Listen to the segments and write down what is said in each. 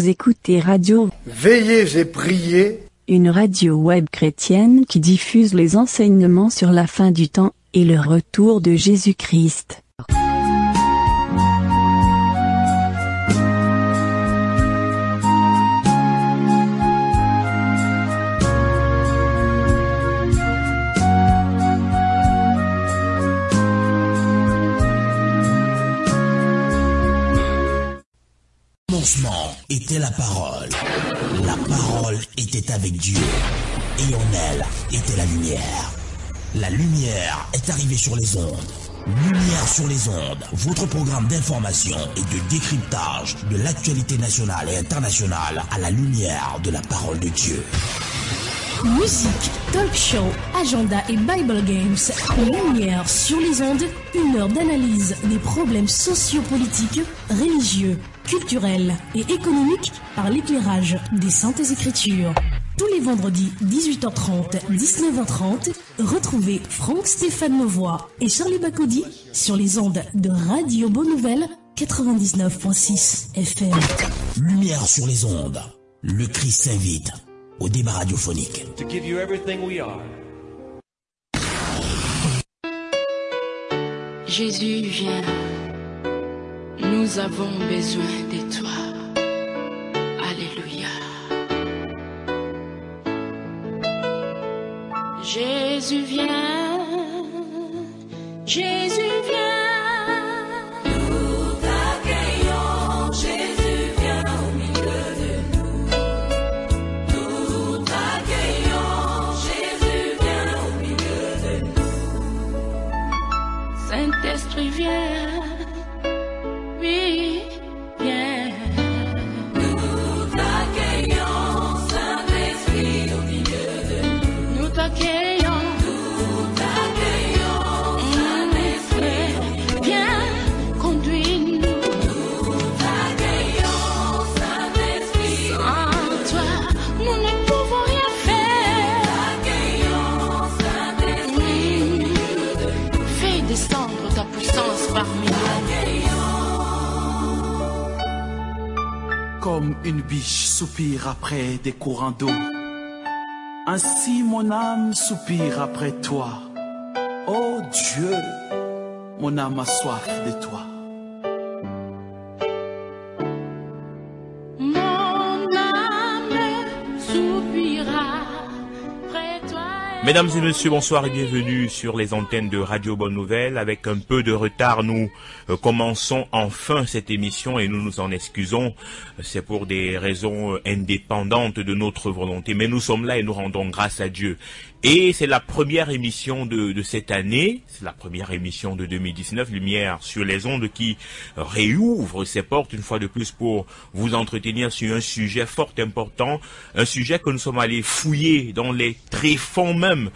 Vous écoutez Radio Veillez et priez, une radio web chrétienne qui diffuse les enseignements sur la fin du temps et le retour de Jésus-Christ. Commencement était la parole. La parole était avec Dieu. Et en elle était la lumière. La lumière est arrivée sur les ondes. Lumière sur les ondes, votre programme d'information et de décryptage de l'actualité nationale et internationale à la lumière de la parole de Dieu. Musique, talk show, agenda et Bible Games. Lumière sur les ondes, une heure d'analyse des problèmes sociopolitiques, religieux, culturels et économiques par l'éclairage des Saintes Écritures. Tous les vendredis 18h30, 19h30, retrouvez Franck Stéphane Levoix et Charlie Bacody sur les ondes de Radio Bonne Nouvelle 99.6 FM. Lumière sur les ondes, le Christ s'invite au débat radiophonique. To give you everything we are. Jésus, viens. Nous avons besoin de toi. Alléluia. Jésus, viens. Jésus, viens. Nous t'accueillons. Jésus, viens au milieu de nous. Nous t'accueillons. Jésus, viens au milieu de nous. Saint-Esprit, viens. Oui, viens. Nous t'accueillons, Saint-Esprit, au milieu de nous. Nous t'accueillons. Nous t'accueillons, Saint-Esprit. Viens, conduis-nous. Nous t'accueillons, Saint-Esprit. Sans toi, nous ne pouvons rien faire. Nous t'accueillons, Saint-Esprit, au milieu de nous. Fais descendre ta puissance parmi nous. Comme une biche soupire après des courants d'eau, ainsi mon âme soupire après toi. Ô Dieu, mon âme a soif de toi. Mon âme soupira près toi. Mesdames et messieurs, bonsoir et bienvenue sur les antennes de Radio Bonne Nouvelle. Avec un peu de retard, nous commençons enfin cette émission et nous nous en excusons. C'est pour des raisons indépendantes de notre volonté. Mais nous sommes là et nous rendons grâce à Dieu. Et c'est la première émission de cette année, c'est la première émission de 2019, Lumière sur les ondes, qui réouvre ses portes une fois de plus pour vous entretenir sur un sujet fort important, un sujet que nous sommes allés fouiller dans les tréfonds même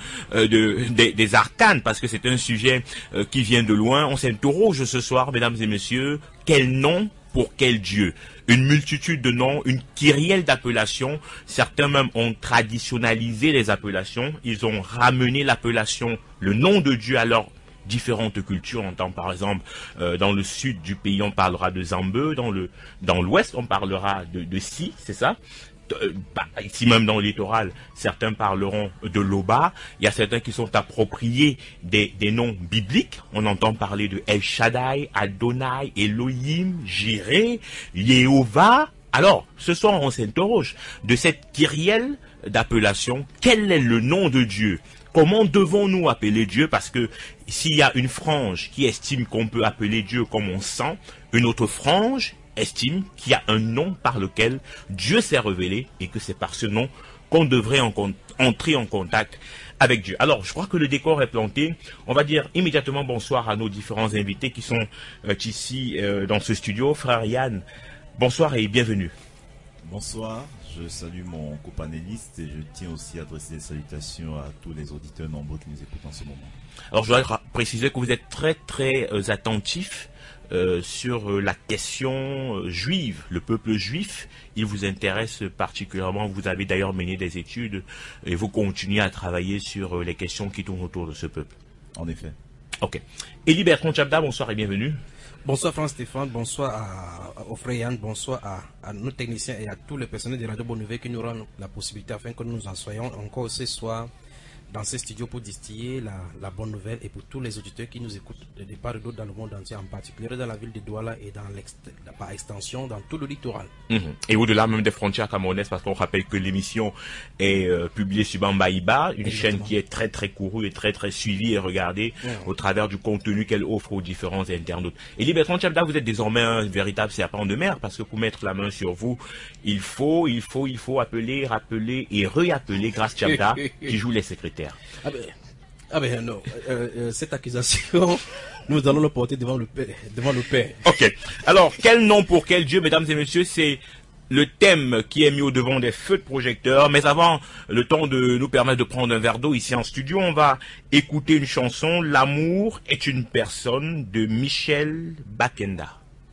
des arcanes, parce que c'est un sujet qui vient de loin. On s'interroge ce soir, mesdames et messieurs, quel nom pour quel Dieu? Une multitude de noms, une kyrielle d'appellations. Certains même ont traditionnalisé les appellations. Ils ont ramené l'appellation, le nom de Dieu à leurs différentes cultures. On entend par exemple dans le sud du pays, on parlera de Zambeu. Dans l'ouest, on parlera de Si, c'est ça? Ici même dans le littoral, certains parleront de Loba. Il y a certains qui sont appropriés des noms bibliques. On entend parler de El Shaddai, Adonai, Elohim, Jireh, Yehovah. Alors, ce soir, on s'interroge de cette kyrielle d'appellation. Quel est le nom de Dieu? Comment devons-nous appeler Dieu? Parce que s'il y a une frange qui estime qu'on peut appeler Dieu comme on sent, une autre frange estime qu'il y a un nom par lequel Dieu s'est révélé et que c'est par ce nom qu'on devrait entrer en contact avec Dieu. Alors, je crois que le décor est planté. On va dire immédiatement bonsoir à nos différents invités qui sont ici dans ce studio. Frère Yann, bonsoir et bienvenue. Bonsoir, je salue mon copanéliste et je tiens aussi à adresser des salutations à tous les auditeurs nombreux qui nous écoutent en ce moment. Alors, je dois préciser que vous êtes très très attentifs sur la question juive, le peuple juif. Il vous intéresse particulièrement. Vous avez d'ailleurs mené des études et vous continuez à travailler sur les questions qui tournent autour de ce peuple. En effet. Ok. Élie Bertrand Tchabda, bonsoir et bienvenue. Bonsoir Franck-Stéphane, bonsoir au frère Yann, bonsoir à nos techniciens et à tous les personnels de Radio Bonne Nouvelle qui nous rendent la possibilité afin que nous en soyons encore ce soir dans ces studios pour distiller la bonne nouvelle et pour tous les auditeurs qui nous écoutent de part et d'autre dans le monde entier, en particulier dans la ville de Douala et par extension dans tout le littoral. Et au-delà même des frontières camerounaises, parce qu'on rappelle que l'émission est publiée sur Bambaïba, une chaîne qui est très très courue et très très suivie et regardée au travers du contenu qu'elle offre aux différents internautes. Et Bertrand Tchabda, vous êtes désormais un véritable serpent de mer, parce que pour mettre la main sur vous, il faut appeler, rappeler et réappeler Grace Tchabda qui joue les secrétaires. Non, cette accusation, nous allons le porter devant le Père. Ok. Alors, quel nom pour quel Dieu, mesdames et messieurs, c'est le thème qui est mis au devant des feux de projecteurs. Mais avant, le temps de nous permettre de prendre un verre d'eau ici en studio, on va écouter une chanson, L'amour est une personne, de Michel Bakenda.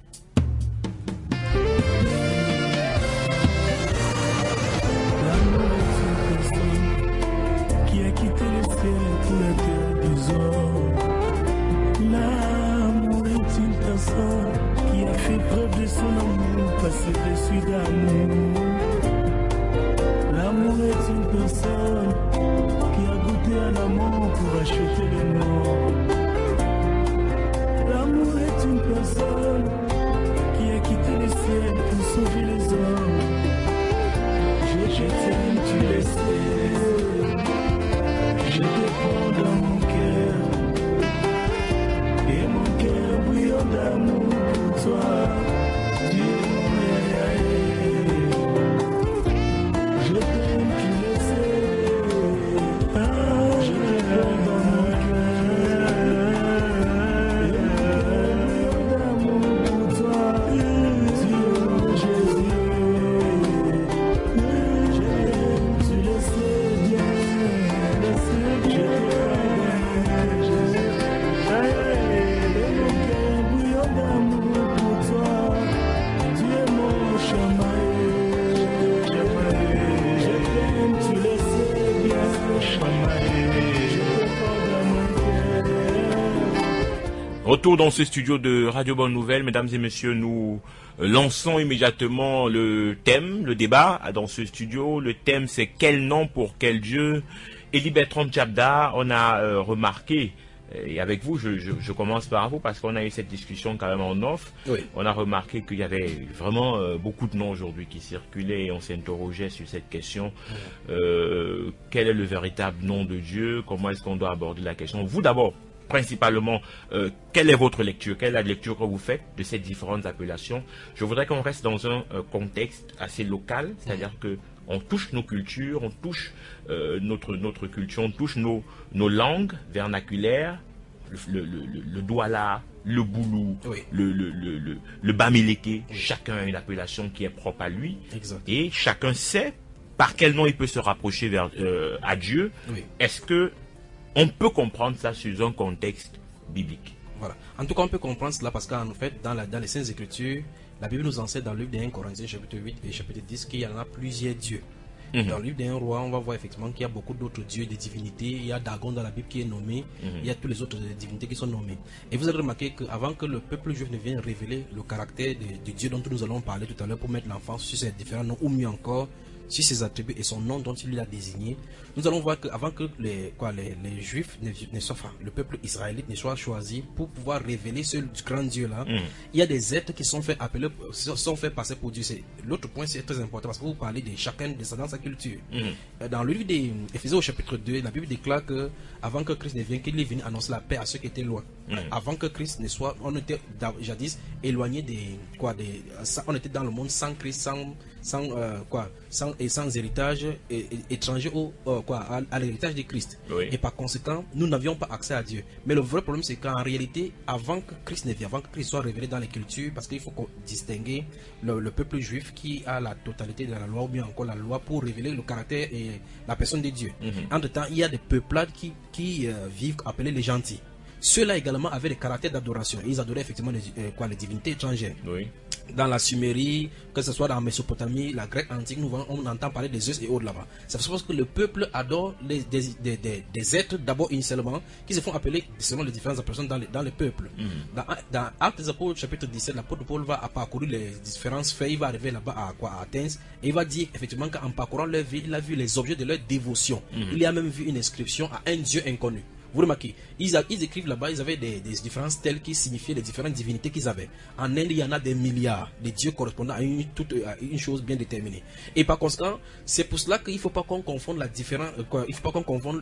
Qui a fait preuve de son amour, passé dessus d'amour. L'amour est une personne qui a goûté à l'amour pour acheter le mort. L'amour est une personne qui a quitté le ciel pour sauver les hommes. Je t'aime, tu le sais. Je te prends dans mon cœur. Et mon cœur brûle d'amour pour toi, Dieu mon je t'aime, tu le sais, je te prends dans mon cœur. Et mon cœur brûle d'amour pour toi, Dieu Jésus. Je t'aime, tu le sais bien, je te prends dans mon cœur. Retour dans ce studio de Radio Bonne Nouvelle, mesdames et messieurs, nous lançons immédiatement le thème, le débat dans ce studio. Le thème, c'est quel nom pour quel Dieu. Élie Bertrand Tchabda, on a remarqué, et avec vous, je commence par vous parce qu'on a eu cette discussion quand même en off. Oui. On a remarqué qu'il y avait vraiment beaucoup de noms aujourd'hui qui circulaient et on s'interrogeait sur cette question. Quel est le véritable nom de Dieu? Comment est-ce qu'on doit aborder la question? Vous d'abord, principalement, quelle est votre lecture? Quelle est la lecture que vous faites de ces différentes appellations? Je voudrais qu'on reste dans un contexte assez local, c'est-à-dire que on touche nos cultures, on touche notre culture, on touche nos langues vernaculaires, le Douala, le Boulou, oui. le Bamileke, oui. Chacun a une appellation qui est propre à lui. Exact. Et chacun sait par quel nom il peut se rapprocher à Dieu. Oui. Est-ce que on peut comprendre ça sur un contexte biblique? Voilà. En tout cas, on peut comprendre cela parce qu'en fait, dans les Saintes Écritures, la Bible nous enseigne dans le livre des 1 Corinthiens, chapitre 8 et chapitre 10, qu'il y en a plusieurs dieux. Dans le livre des 1 Roi, on va voir effectivement qu'il y a beaucoup d'autres dieux, des divinités. Il y a Dagon dans la Bible qui est nommé. Il y a tous les autres divinités qui sont nommées. Et vous avez remarqué qu'avant que le peuple juif ne vienne révéler le caractère de Dieu dont nous allons parler tout à l'heure pour mettre l'enfant sur ses différents noms, ou mieux encore, sur ses attributs et son nom dont il l'a désigné, nous allons voir qu'avant que les Juifs ne soient, le peuple israélite ne soit choisi pour pouvoir révéler ce grand Dieu-là, il y a des êtres qui sont faits appeler, sont faits passer pour Dieu. L'autre point, c'est très important parce que vous parlez de chacun descendant sa culture. Dans le livre d'Éphésiens au chapitre 2, la Bible déclare que avant que Christ ne vienne, qu'il est venu annoncer la paix à ceux qui étaient loin. Avant que Christ ne soit, on était jadis éloigné on était dans le monde sans Christ, sans héritage, étranger à l'héritage de Christ. Oui. Et par conséquent, nous n'avions pas accès à Dieu. Mais le vrai problème, c'est qu'en réalité, avant que Christ ne vienne, avant que Christ soit révélé dans les cultures, parce qu'il faut distinguer le peuple juif qui a la totalité de la loi, ou bien encore la loi pour révéler le caractère et la personne de Dieu. Entre-temps, il y a des peuplades qui vivent appelés les gentils. ceux-là également avaient des caractères d'adoration. Ils adoraient effectivement les divinités étrangères. Oui. Dans la Sumérie, que ce soit dans la Mésopotamie, la Grèce antique, on entend parler des Zeus et autres là-bas. C'est parce que le peuple adore des êtres d'abord initialement qui se font appeler selon les différentes personnes dans le peuple. Dans Actes des Apôtres chapitre 17, l'apôtre Paul va parcourir les différentes faits, il va arriver là-bas à Athènes et il va dire effectivement qu'en parcourant leur vie, il a vu les objets de leur dévotion. Il y a même vu une inscription à un Dieu inconnu. Vous remarquez, ils écrivent là-bas, ils avaient des différents stèles qui signifiaient les différentes divinités qu'ils avaient. En Inde, il y en a des milliards de dieux correspondant à une chose bien déterminée. Et par conséquent, c'est pour cela qu'il ne faut pas qu'on confonde il faut pas qu'on confonde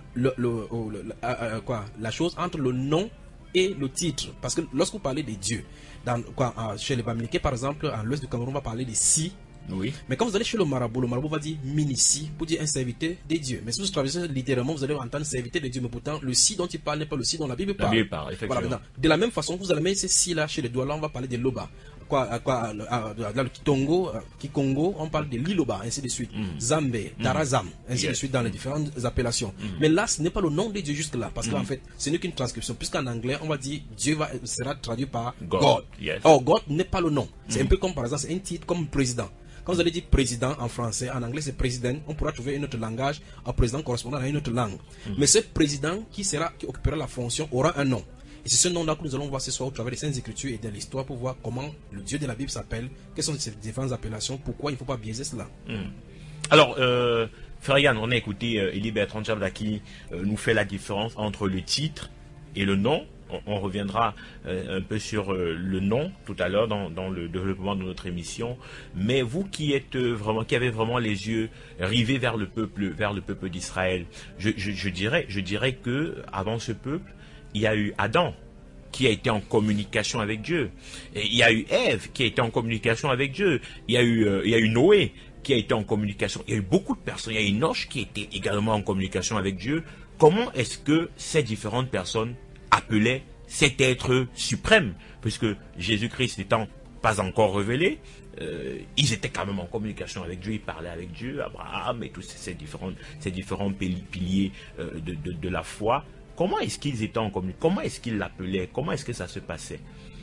la chose entre le nom et le titre. Parce que lorsque vous parlez des dieux, chez les Bamileke par exemple, à l'ouest du Cameroun, on va parler des si. Oui. Mais quand vous allez chez le marabout va dire mini-si pour dire un serviteur des dieux. Mais si vous traversez littéralement, vous allez entendre serviteur des dieux. Mais pourtant, le si dont il parle n'est pas le si dont la Bible parle. Effectivement. Voilà, de la même façon, vous allez mettre ces si là chez les Douala, on va parler de Loba. Dans le Kikongo, on parle de Liloba, ainsi de suite. Zambé, Tarazam, ainsi de suite dans les différentes appellations. Mais là, ce n'est pas le nom de Dieu jusque là, parce qu'en fait, ce n'est qu'une transcription. Puisqu'en anglais, on va dire Dieu sera traduit par God. Yes. Or, God n'est pas le nom. C'est un peu comme par exemple, c'est un titre comme président. Quand vous allez dire président en français, en anglais c'est président, on pourra trouver un autre langage, un président correspondant à une autre langue. Mais ce président qui occupera la fonction aura un nom. Et c'est ce nom-là que nous allons voir ce soir au travers des Saintes Écritures et de l'histoire pour voir comment le Dieu de la Bible s'appelle, quelles sont ces différentes appellations, pourquoi il ne faut pas biaiser cela. Alors, Frère Yann, on a écouté Élie Bertrand Chabda qui nous fait la différence entre le titre et le nom. On reviendra un peu sur le nom tout à l'heure dans le développement de notre émission. Mais vous qui avez vraiment les yeux rivés vers le peuple d'Israël, je dirais que avant ce peuple, il y a eu Adam qui a été en communication avec Dieu. Et il y a eu Ève qui a été en communication avec Dieu. Il y a eu Noé qui a été en communication. Il y a eu beaucoup de personnes. Il y a eu Enoch qui était également en communication avec Dieu. Comment est-ce que ces différentes personnes appelaient cet être suprême, puisque Jésus-Christ n'étant pas encore révélé, ils étaient quand même en communication avec Dieu, ils parlaient avec Dieu, Abraham et tous ces différents piliers de la foi. Comment est-ce qu'ils étaient en communication? Comment est-ce qu'ils l'appelaient? Comment est-ce que ça se passait?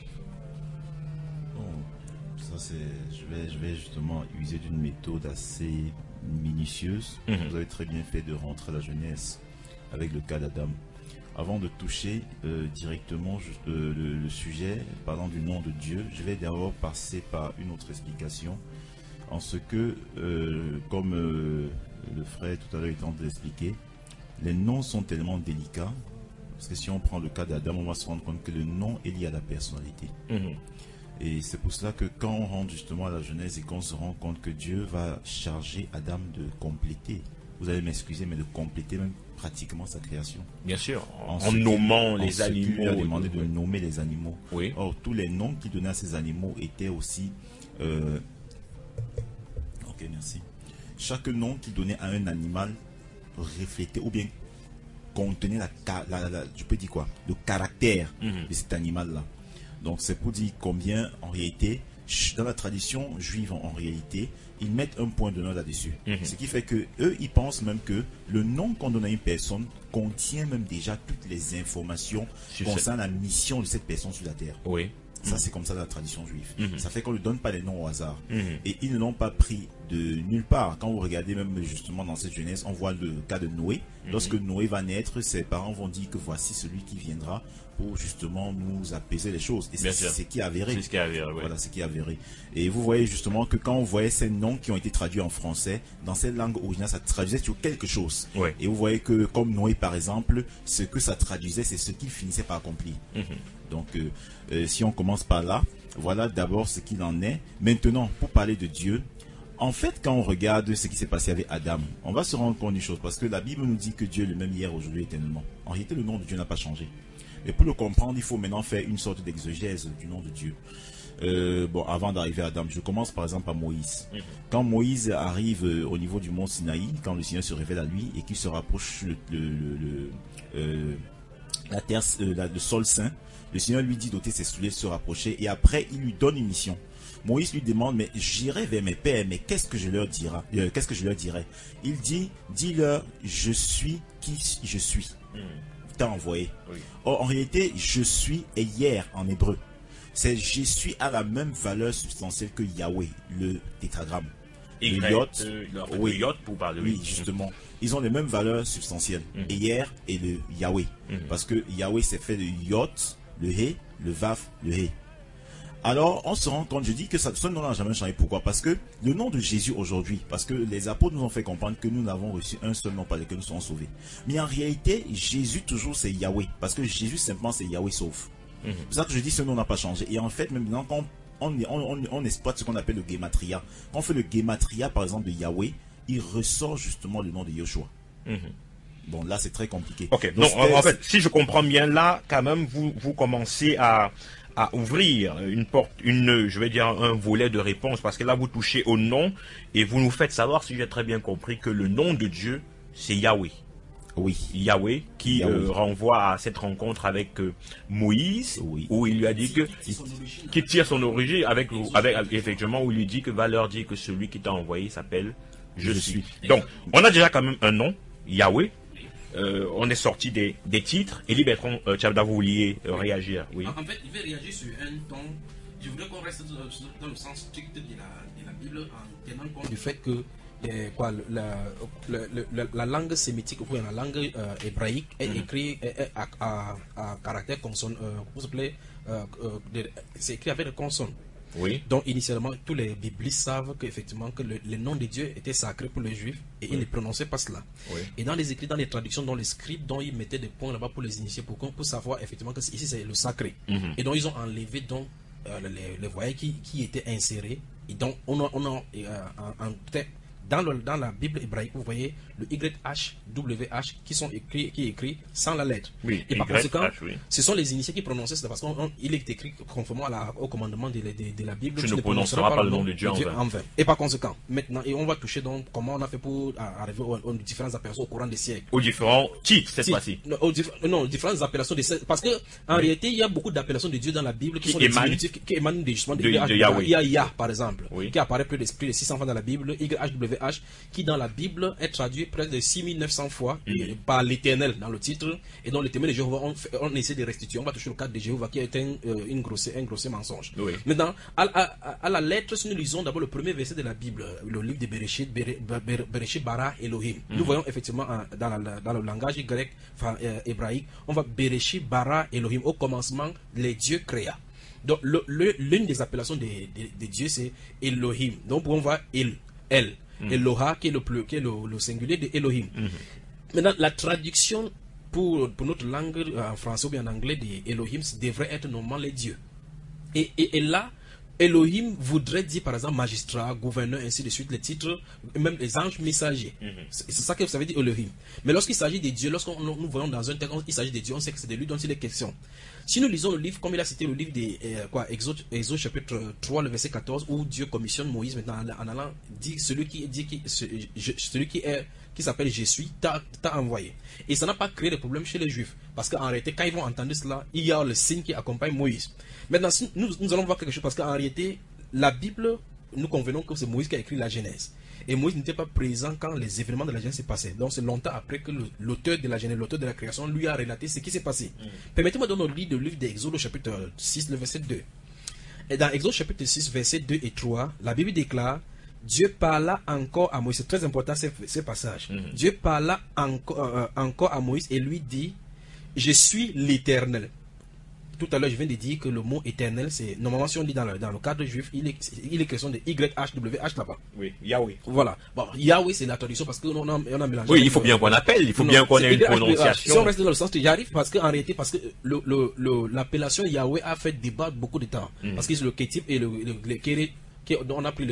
Bon, ça je vais justement user d'une méthode assez minutieuse. Vous avez très bien fait de rentrer à la Genèse avec le cas d'Adam. Avant de toucher directement le sujet, parlant du nom de Dieu, je vais d'abord passer par une autre explication, en ce que, comme le frère tout à l'heure est en train d'expliquer, les noms sont tellement délicats, parce que si on prend le cas d'Adam, on va se rendre compte que le nom est lié à la personnalité. Et c'est pour cela que quand on rentre justement à la Genèse et qu'on se rend compte que Dieu va charger Adam de compléter, vous allez m'excuser, mais de compléter même pratiquement sa création. Bien sûr, en nommant les animaux. Il a demandé de nommer les animaux. Oui. Or, tous les noms qu'il donnait à ces animaux étaient aussi... Ok, merci. Chaque nom qu'il donnait à un animal reflétait ou bien contenait je peux dire quoi, le caractère de cet animal-là. Donc, c'est pour dire combien, en réalité, dans la tradition juive, en réalité, ils mettent un point d'honneur là-dessus. Ce qui fait que eux, ils pensent même que le nom qu'on donne à une personne contient même déjà toutes les informations concernant la mission de cette personne sur la terre. Oui. Ça, c'est comme ça dans la tradition juive. Ça fait qu'on ne lui donne pas les noms au hasard. Et ils ne l'ont pas pris de nulle part. Quand vous regardez même justement dans cette Genèse, on voit le cas de Noé. Lorsque Noé va naître, ses parents vont dire que voici celui qui viendra pour justement nous apaiser les choses. Et c'est ce qui est avéré. C'est ce qui est avéré, oui. Voilà, ce qui est avéré. Et vous voyez justement que quand on voyait ces noms qui ont été traduits en français, dans cette langue originale, ça traduisait sur quelque chose. Oui. Et vous voyez que comme Noé par exemple, ce que ça traduisait, c'est ce qu'il finissait par accomplir. Donc, si on commence par là, voilà d'abord ce qu'il en est. Maintenant, pour parler de Dieu, en fait, quand on regarde ce qui s'est passé avec Adam, on va se rendre compte d'une chose, parce que la Bible nous dit que Dieu est le même hier, aujourd'hui, éternellement. En réalité, le nom de Dieu n'a pas changé. Et pour le comprendre, il faut maintenant faire une sorte d'exégèse du nom de Dieu. Bon, avant d'arriver à Adam, je commence par exemple à Moïse. Quand Moïse arrive au niveau du mont Sinaï, quand le Seigneur se révèle à lui et qu'il se rapproche la terre, le sol saint, le Seigneur lui dit d'ôter ses souliers, de se rapprocher, et après il lui donne une mission. Moïse lui demande, mais j'irai vers mes pères, mais qu'est-ce que je leur dirai? Il dit, dis-leur, je suis qui je suis. t'a envoyé. Oui. Or, en réalité, je suis est hier en hébreu. C'est je suis a la même valeur substantielle que Yahweh, le tétragramme. Y, le yot, oui. Le yot pour parler. Oui, justement. Ils ont les mêmes valeurs substantielles. Hier et le Yahweh. Parce que Yahweh c'est fait de yot, le he, le vav, le he. Alors, on se rend compte, je dis que ce nom n'a jamais changé. Pourquoi? Parce que le nom de Jésus aujourd'hui, parce que les apôtres nous ont fait comprendre que nous n'avons reçu un seul nom par lequel nous sommes sauvés. Mais en réalité, Jésus toujours c'est Yahweh. Parce que Jésus simplement c'est Yahweh sauve. C'est pour ça que je dis que ce nom n'a pas changé. Et en fait, même maintenant, quand on exploite ce qu'on appelle le Gematria. Quand on fait le Gematria, par exemple, de Yahweh, il ressort justement le nom de Yoshua. Bon, là, c'est très compliqué. Ok, donc en fait, si je comprends bien, là, quand même, vous commencez à ouvrir une porte, je vais dire un volet de réponse, parce que là, vous touchez au nom et vous nous faites savoir, si j'ai très bien compris, que le nom de Dieu, c'est Yahweh. Oui. Yahweh, qui renvoie à cette rencontre avec Moïse, où il lui a dit qui tire son origine, avec effectivement, où il lui dit que va leur dire que celui qui t'a envoyé s'appelle Je suis. Donc, on a déjà quand même un nom, Yahweh. On est sorti des titres. Elie Bertrand Tchabda, vous vouliez réagir? Oui. En fait, il veut réagir sur un ton. Je voudrais qu'on reste dans le sens strict de la Bible en tenant compte du fait que la langue sémitique, ou la langue hébraïque est écrite à caractère consonne, c'est écrit avec des consonnes. Oui. Donc initialement, tous les biblistes savent qu'effectivement que le nom de Dieu était sacré pour les Juifs et ils ne prononçaient pas cela. Oui. Et dans les écrits, dans les traductions, dans les scripts, dont ils mettaient des points là-bas pour les initier, pour savoir effectivement que ici c'est le sacré. Et donc ils ont enlevé donc les voyelles qui étaient insérées. Et donc dans la Bible hébraïque, vous voyez le YH, WH qui est écrit sans la lettre. Oui, et par conséquent, ce sont les initiés qui prononçaient cela parce qu'il est écrit conformément au commandement de la Bible. Tu ne prononceras pas le nom de Dieu en vain. Et par conséquent, maintenant, et on va toucher donc comment on a fait pour arriver aux différentes appellations au courant des siècles. Aux différents titres cette fois-ci. Non, aux différentes appellations parce que en réalité, il y a beaucoup d'appellations de Dieu dans la Bible qui sont des diminutifs qui émanent justement de Yahweh. Il y a Yah, par exemple, qui apparaît plus de 600 fois dans la Bible. YHWH qui dans la Bible est traduit près de 6900 fois par l'Éternel dans le titre, et donc l'Éternel de Jéhovah on essaie de restituer. On va toucher le cadre de Jéhovah qui est un grossier mensonge. Oui. Maintenant, à la lettre, si nous lisons d'abord le premier verset de la Bible, le livre de Bereshit bara Elohim, nous voyons effectivement dans le langage grec, hébraïque, on va Bereshit bara Elohim, au commencement les dieux créa. Donc l'une des appellations de Dieu c'est Elohim. Donc on va El. Eloha qui est le singulier de Elohim. Maintenant, la traduction pour notre langue en français ou bien en anglais de Elohim devrait être normalement les dieux. Et là, Elohim voudrait dire par exemple magistrat, gouverneur, ainsi de suite, les titres, même les anges messagers. C'est ça que ça veut dire Elohim. Mais lorsqu'il s'agit des dieux, lorsqu'on nous voyons dans un texte, il s'agit des dieux, on sait que c'est de lui dont il est question. Si nous lisons le livre, comme il a cité le livre de Exode chapitre 3, le verset 14, où Dieu commissionne Moïse maintenant en allant dire celui qui s'appelle Je suis t'a envoyé. Et ça n'a pas créé de problème chez les Juifs. Parce qu'en réalité, quand ils vont entendre cela, il y a le signe qui accompagne Moïse. Maintenant, nous allons voir quelque chose parce qu'en réalité, la Bible, nous convenons que c'est Moïse qui a écrit la Genèse. Et Moïse n'était pas présent quand les événements de la Genèse s'est passé. Donc c'est longtemps après que l'auteur de la Genèse, l'auteur de la création, lui a relaté ce qui s'est passé. Permettez-moi de lire le livre d'Exode, chapitre 6, le verset 2. Et dans Exode chapitre 6, verset 2 et 3, la Bible déclare: Dieu parla encore à Moïse. C'est très important ce passage. Dieu parla encore à Moïse et lui dit: Je suis l'Éternel. Tout à l'heure, je viens de dire que le mot éternel, c'est normalement, si on dit dans le cadre juif, il est question de YHWH là-bas. Oui, Yahweh. Voilà. Bon, Yahweh, c'est la traduction parce qu'on a mélangé. Oui, il faut bien qu'on appelle, il faut bien qu'on ait une prononciation. Si on reste dans le sens, j'arrive parce qu'en réalité, parce que l'appellation Yahweh a fait débat beaucoup de temps. Parce que c'est le Kétip et le on a pris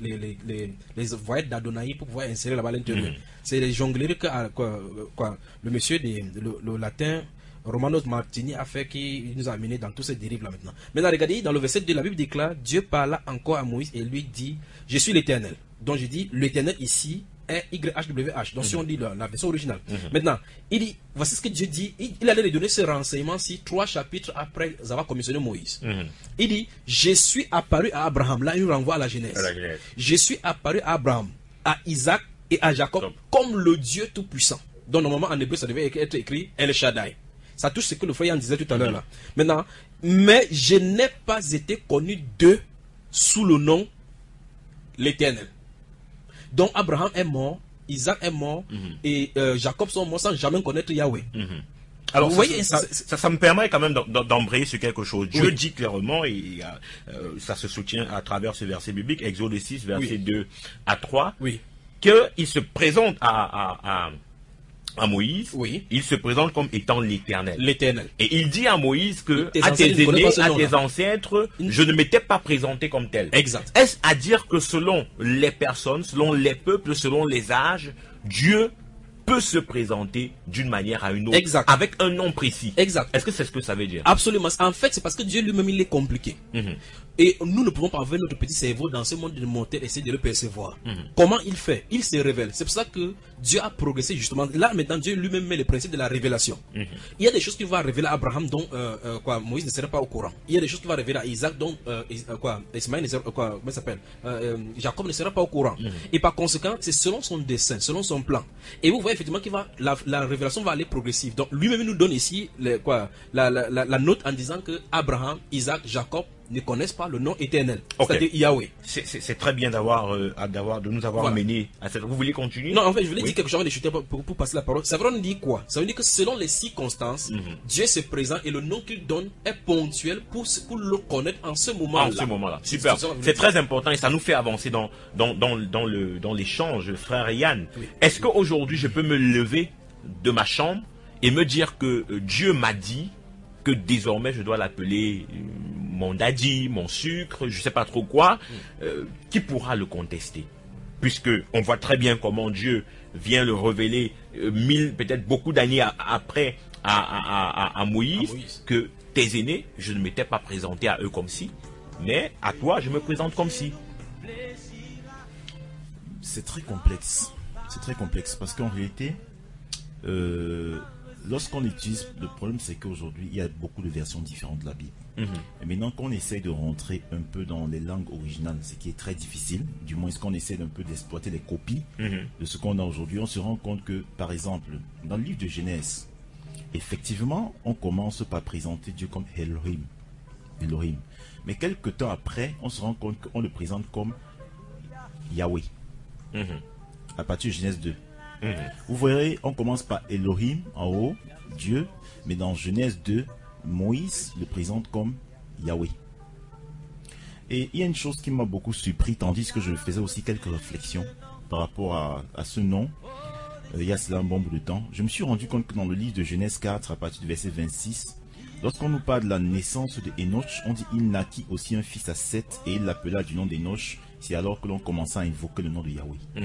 les voyelles d'Adonai pour pouvoir insérer là-bas l'intérieur. C'est les jongleries que le monsieur le latin Romanos Martini a fait, qui nous a amené dans tous ces dérives là maintenant. Maintenant, regardez, dans le verset de la Bible déclare: Dieu parla encore à Moïse et lui dit: Je suis l'Éternel. Donc je dis l'Éternel ici est YHWH. Donc si on dit la version originale. Maintenant, il dit, voici ce que Dieu dit. Il allait lui donner ce renseignement-ci 3 chapitres après avoir commissionné Moïse. Il dit: Je suis apparu à Abraham. Là, il renvoie à la Genèse. Je suis apparu à Abraham, à Isaac et à Jacob comme le Dieu Tout-Puissant. Donc normalement en hébreu ça devait être écrit El Shaddai. Ça touche ce que le frère Yann disait tout à l'heure là. Maintenant, mais je n'ai pas été connu d'eux sous le nom l'Éternel. Donc Abraham est mort, Isaac est mort, et Jacob sont morts sans jamais connaître Yahweh. Alors, vous voyez, ça me permet quand même d'embrayer sur quelque chose. Dieu dit clairement, et ça se soutient à travers ce verset biblique, Exode 6, verset 2 à 3, qu'il se présente à Moïse, il se présente comme étant l'Éternel. Et il dit à Moïse que à tes aînés, à tes ancêtres, je ne m'étais pas présenté comme tel. Exact. Est-ce à dire que selon les personnes, selon les peuples, selon les âges, Dieu peut se présenter d'une manière à une autre, avec un nom précis. Est-ce que c'est ce que ça veut dire? Absolument. En fait, c'est parce que Dieu lui-même, il est compliqué. Et nous ne pouvons pas avec notre petit cerveau dans ce monde de monter, essayer de le percevoir. Comment il fait? Il se révèle. C'est pour ça que Dieu a progressé justement. Là, maintenant, Dieu lui-même met le principe de la révélation. Il y a des choses qu'il va révéler à Abraham dont Moïse ne serait pas au courant. Il y a des choses qu'il va révéler à Isaac dont Ismaël Jacob ne sera pas au courant. Et par conséquent, c'est selon son dessein, selon son plan. Et vous voyez effectivement que la révélation va aller progressive. Donc lui-même nous donne ici la note en disant que Abraham, Isaac, Jacob ne connaissent pas le nom éternel, c'est-à-dire Yahweh. C'est très bien de nous avoir mené à cette... Vous voulez continuer? Non, en fait, je voulais dire quelque chose avant de chuter pour passer la parole. Ça veut dire quoi? Ça veut dire que selon les circonstances, Dieu se présente et le nom qu'il donne est ponctuel pour le connaître en ce moment-là. En ce moment-là. Super. C'est très important et ça nous fait avancer dans l'échange, frère Yann. Est-ce qu'aujourd'hui, je peux me lever de ma chambre et me dire que Dieu m'a dit que désormais je dois l'appeler mon daddy, mon sucre, je sais pas trop quoi, qui pourra le contester? Puisque on voit très bien comment Dieu vient le révéler peut-être beaucoup d'années après à Moïse, que tes aînés, je ne m'étais pas présenté à eux comme si, mais à toi je me présente comme si. C'est très complexe. C'est très complexe parce qu'en réalité, lorsqu'on utilise, le problème c'est qu'aujourd'hui il y a beaucoup de versions différentes de la Bible. Et maintenant qu'on essaye de rentrer un peu dans les langues originales, ce qui est très difficile, du moins qu'on essaie un peu d'exploiter les copies de ce qu'on a aujourd'hui, on se rend compte que, par exemple, dans le livre de Genèse, effectivement, on commence par présenter Dieu comme Elohim. Mais quelques temps après, on se rend compte qu'on le présente comme Yahweh. À partir de Genèse 2. Vous verrez, on commence par Elohim en haut, Dieu, mais dans Genèse 2, Moïse le présente comme Yahweh. Et il y a une chose qui m'a beaucoup surpris, tandis que je faisais aussi quelques réflexions par rapport à ce nom, il y a cela un bon bout de temps. Je me suis rendu compte que dans le livre de Genèse 4, à partir du verset 26, lorsqu'on nous parle de la naissance de Enoch, on dit il naquit aussi un fils à Seth et il l'appela du nom d'Enoch. C'est alors que l'on commença à invoquer le nom de Yahweh.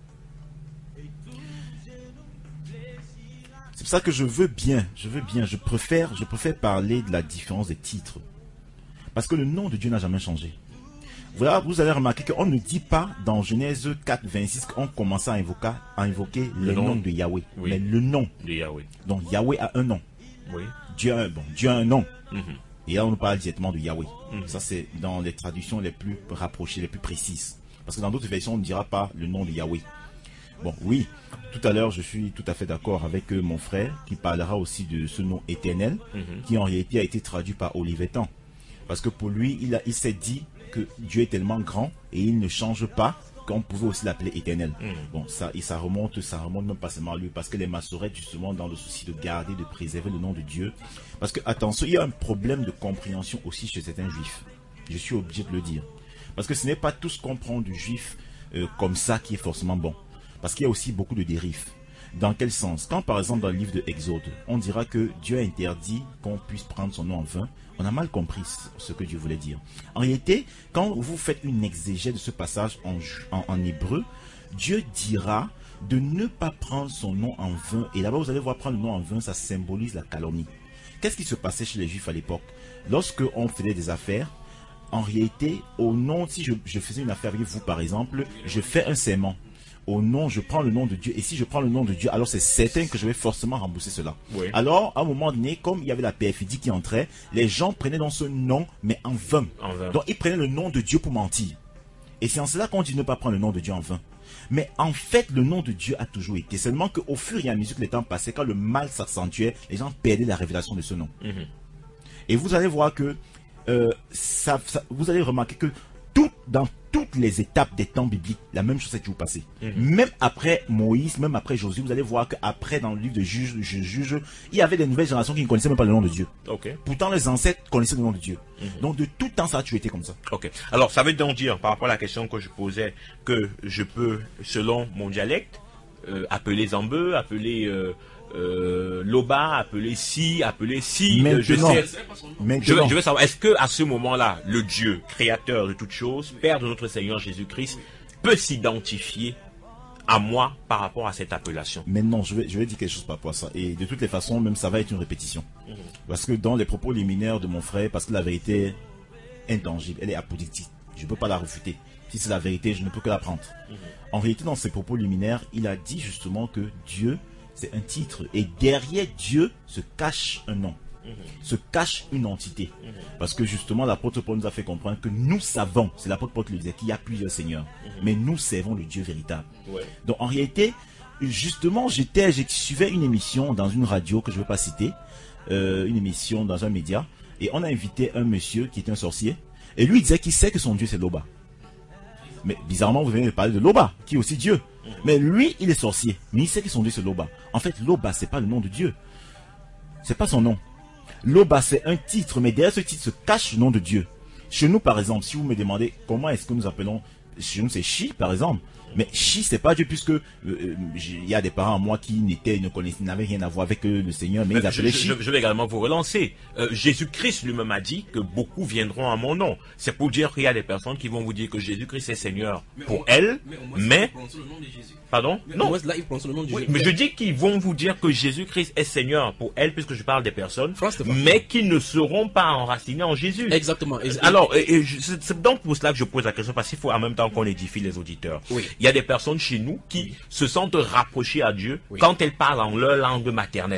C'est pour ça que je préfère parler de la différence des titres. Parce que le nom de Dieu n'a jamais changé. Voilà, vous allez remarquer qu'on ne dit pas dans Genèse 4, 26 qu'on commence à invoquer le nom de Yahweh. Mais le nom de Yahweh. Donc Yahweh a un nom. Dieu a un nom. Et là on nous parle directement de Yahweh. Ça c'est dans les traductions les plus rapprochées, les plus précises. Parce que dans d'autres versions on ne dira pas le nom de Yahweh. Bon, oui, tout à l'heure, je suis tout à fait d'accord avec mon frère qui parlera aussi de ce nom éternel, qui en réalité a été traduit par Olivetan. Parce que pour lui, il s'est dit que Dieu est tellement grand et il ne change pas qu'on pouvait aussi l'appeler éternel. Bon, ça remonte même pas seulement à lui, parce que les massorettes, justement, dans le souci de garder, de préserver le nom de Dieu. Parce que, attention, il y a un problème de compréhension aussi chez certains juifs. Je suis obligé de le dire. Parce que ce n'est pas tout ce qu'on prend du juif comme ça qui est forcément bon. Parce qu'il y a aussi beaucoup de dérives. Dans quel sens? Quand par exemple dans le livre de Exode, on dira que Dieu a interdit qu'on puisse prendre son nom en vain, on a mal compris ce que Dieu voulait dire. En réalité, quand vous faites une exégèse de ce passage en hébreu, Dieu dira de ne pas prendre son nom en vain. Et là-bas, vous allez voir, prendre le nom en vain, ça symbolise la calomnie. Qu'est-ce qui se passait chez les Juifs à l'époque? Lorsque on faisait des affaires, en réalité, au nom, si je faisais une affaire avec vous par exemple, je fais un serment. Au nom, je prends le nom de Dieu. Et si je prends le nom de Dieu, alors c'est certain que je vais forcément rembourser cela. Alors, à un moment donné, comme il y avait la perfidie qui entrait, les gens prenaient dans ce nom, mais en vain. Donc, ils prenaient le nom de Dieu pour mentir. Et c'est en cela qu'on dit ne pas prendre le nom de Dieu en vain. Mais en fait, le nom de Dieu a toujours été. Seulement qu'au fur et à mesure que les temps passaient, quand le mal s'accentuait, les gens perdaient la révélation de ce nom. Et vous allez voir que vous allez remarquer que dans toutes les étapes des temps bibliques, la même chose s'est toujours passée. Même après Moïse, même après Josué, vous allez voir qu'après, dans le livre de Juges, il y avait des nouvelles générations qui ne connaissaient même pas le nom de Dieu. Pourtant, les ancêtres connaissaient le nom de Dieu. Donc, de tout temps, ça a toujours été comme ça. Alors, ça veut donc dire, par rapport à la question que je posais, que je peux, selon mon dialecte, appeler Zambeu, appeler Loba, appeler si, je veux savoir, est-ce que à ce moment-là, le Dieu créateur de toutes choses, Père de notre Seigneur Jésus-Christ, peut s'identifier à moi par rapport à cette appellation? Mais non, je vais dire quelque chose par rapport à ça. Et de toutes les façons, même ça va être une répétition. Parce que dans les propos liminaires de mon frère, parce que la vérité est intangible, elle est apolitique. Je ne peux pas la refuter. Si c'est la vérité, je ne peux que la prendre. En réalité, dans ses propos liminaires, il a dit justement que Dieu, c'est un titre. Et derrière Dieu se cache un nom. Se cache une entité. Parce que justement, l'apôtre Paul nous a fait comprendre que nous savons, c'est l'apôtre Paul qui le disait, qu'il y a plusieurs seigneurs. Mais nous servons le Dieu véritable. Donc en réalité, justement, je suivais une émission dans une radio que je ne veux pas citer, une émission dans un média, et on a invité un monsieur qui est un sorcier, et lui il disait qu'il sait que son Dieu c'est Loba. Mais bizarrement, vous venez de parler de Loba, qui est aussi Dieu. Mais lui, il est sorcier. Mais il sait que son Dieu, c'est Loba. En fait, Loba, c'est pas le nom de Dieu. C'est pas son nom. Loba, c'est un titre, mais derrière ce titre se cache le nom de Dieu. Chez nous, par exemple, si vous me demandez comment est-ce que nous appelons, chez nous, c'est Chi, par exemple. Mais Chi, c'est pas Dieu, puisque il y a des parents à moi qui n'avaient rien à voir avec le Seigneur, mais ils appelaient Chi. Je vais également vous relancer. Jésus-Christ lui-même a dit que beaucoup viendront à mon nom. C'est pour dire qu'il y a des personnes qui vont vous dire que Jésus-Christ est Seigneur pour elles, mais... Pardon? Non. Là, il prononce le nom de Jésus. Mais je dis qu'ils vont vous dire que Jésus-Christ est Seigneur pour elles, puisque je parle des personnes, mais qui ne seront pas enracinées en Jésus. Exactement. Alors, c'est donc pour cela que je pose la question, parce qu'il faut en même temps qu'on édifie les auditeurs. Il y a des personnes chez nous qui se sentent rapprochées à Dieu quand elles parlent en leur langue maternelle.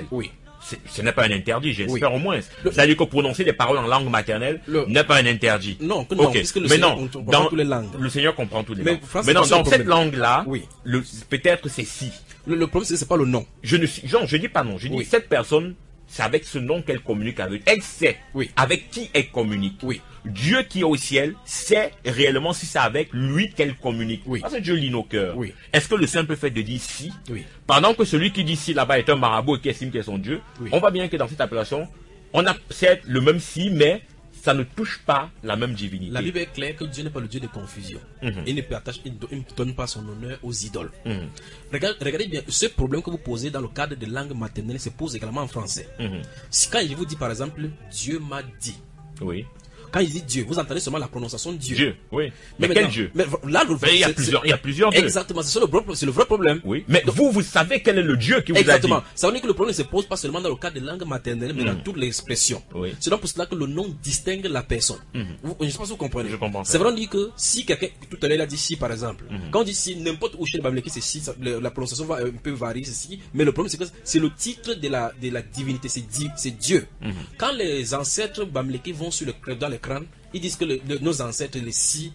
Ce n'est pas un interdit, j'espère au moins. C'est-à-dire que prononcer des paroles en langue maternelle n'est pas un interdit. Non, puisque le Seigneur comprend toutes les langues. Le Seigneur comprend toutes les langues. Mais non, dans cette langue-là, peut-être c'est si. Le problème, c'est pas le nom. Je dis pas non. Je dis cette personne, c'est avec ce nom qu'elle communique avec. Elle sait avec qui elle communique. Dieu qui est au ciel sait réellement si c'est avec lui qu'elle communique. Parce que Dieu lit nos cœurs. Est-ce que le simple fait de dire si, pendant que celui qui dit si là-bas est un marabout et qui estime qu'il est son Dieu, on voit bien que dans cette appellation, on a certes le même si, mais ça ne touche pas la même divinité. La Bible est claire que Dieu n'est pas le Dieu de confusion. Il ne donne pas son honneur aux idoles. Regardez bien, ce problème que vous posez dans le cadre de langue maternelle se pose également en français. Quand je vous dis par exemple, Dieu m'a dit. Quand il dit Dieu, vous entendez seulement la prononciation de Dieu. Dieu, mais quel Dieu? Là, il y a plusieurs dieux. Exactement, c'est le vrai problème. Mais donc, vous savez quel est le Dieu qui vous a dit. Exactement. Ça veut dire que le problème ne se pose pas seulement dans le cadre de langue maternelle, mais dans toutes les expressions. C'est donc pour cela que le nom distingue la personne. Je ne sais pas si vous comprenez. Je comprends. C'est vrai, on dit que si quelqu'un, tout à l'heure, il a dit si, par exemple. Quand on dit si, n'importe où chez les Bamileki, c'est si, la prononciation va un peu varier, c'est si. Mais le problème, c'est que c'est le titre de la divinité, c'est Dieu. Quand les ancêtres Bamileki vont dans les crânes, ils disent que nos ancêtres, les si,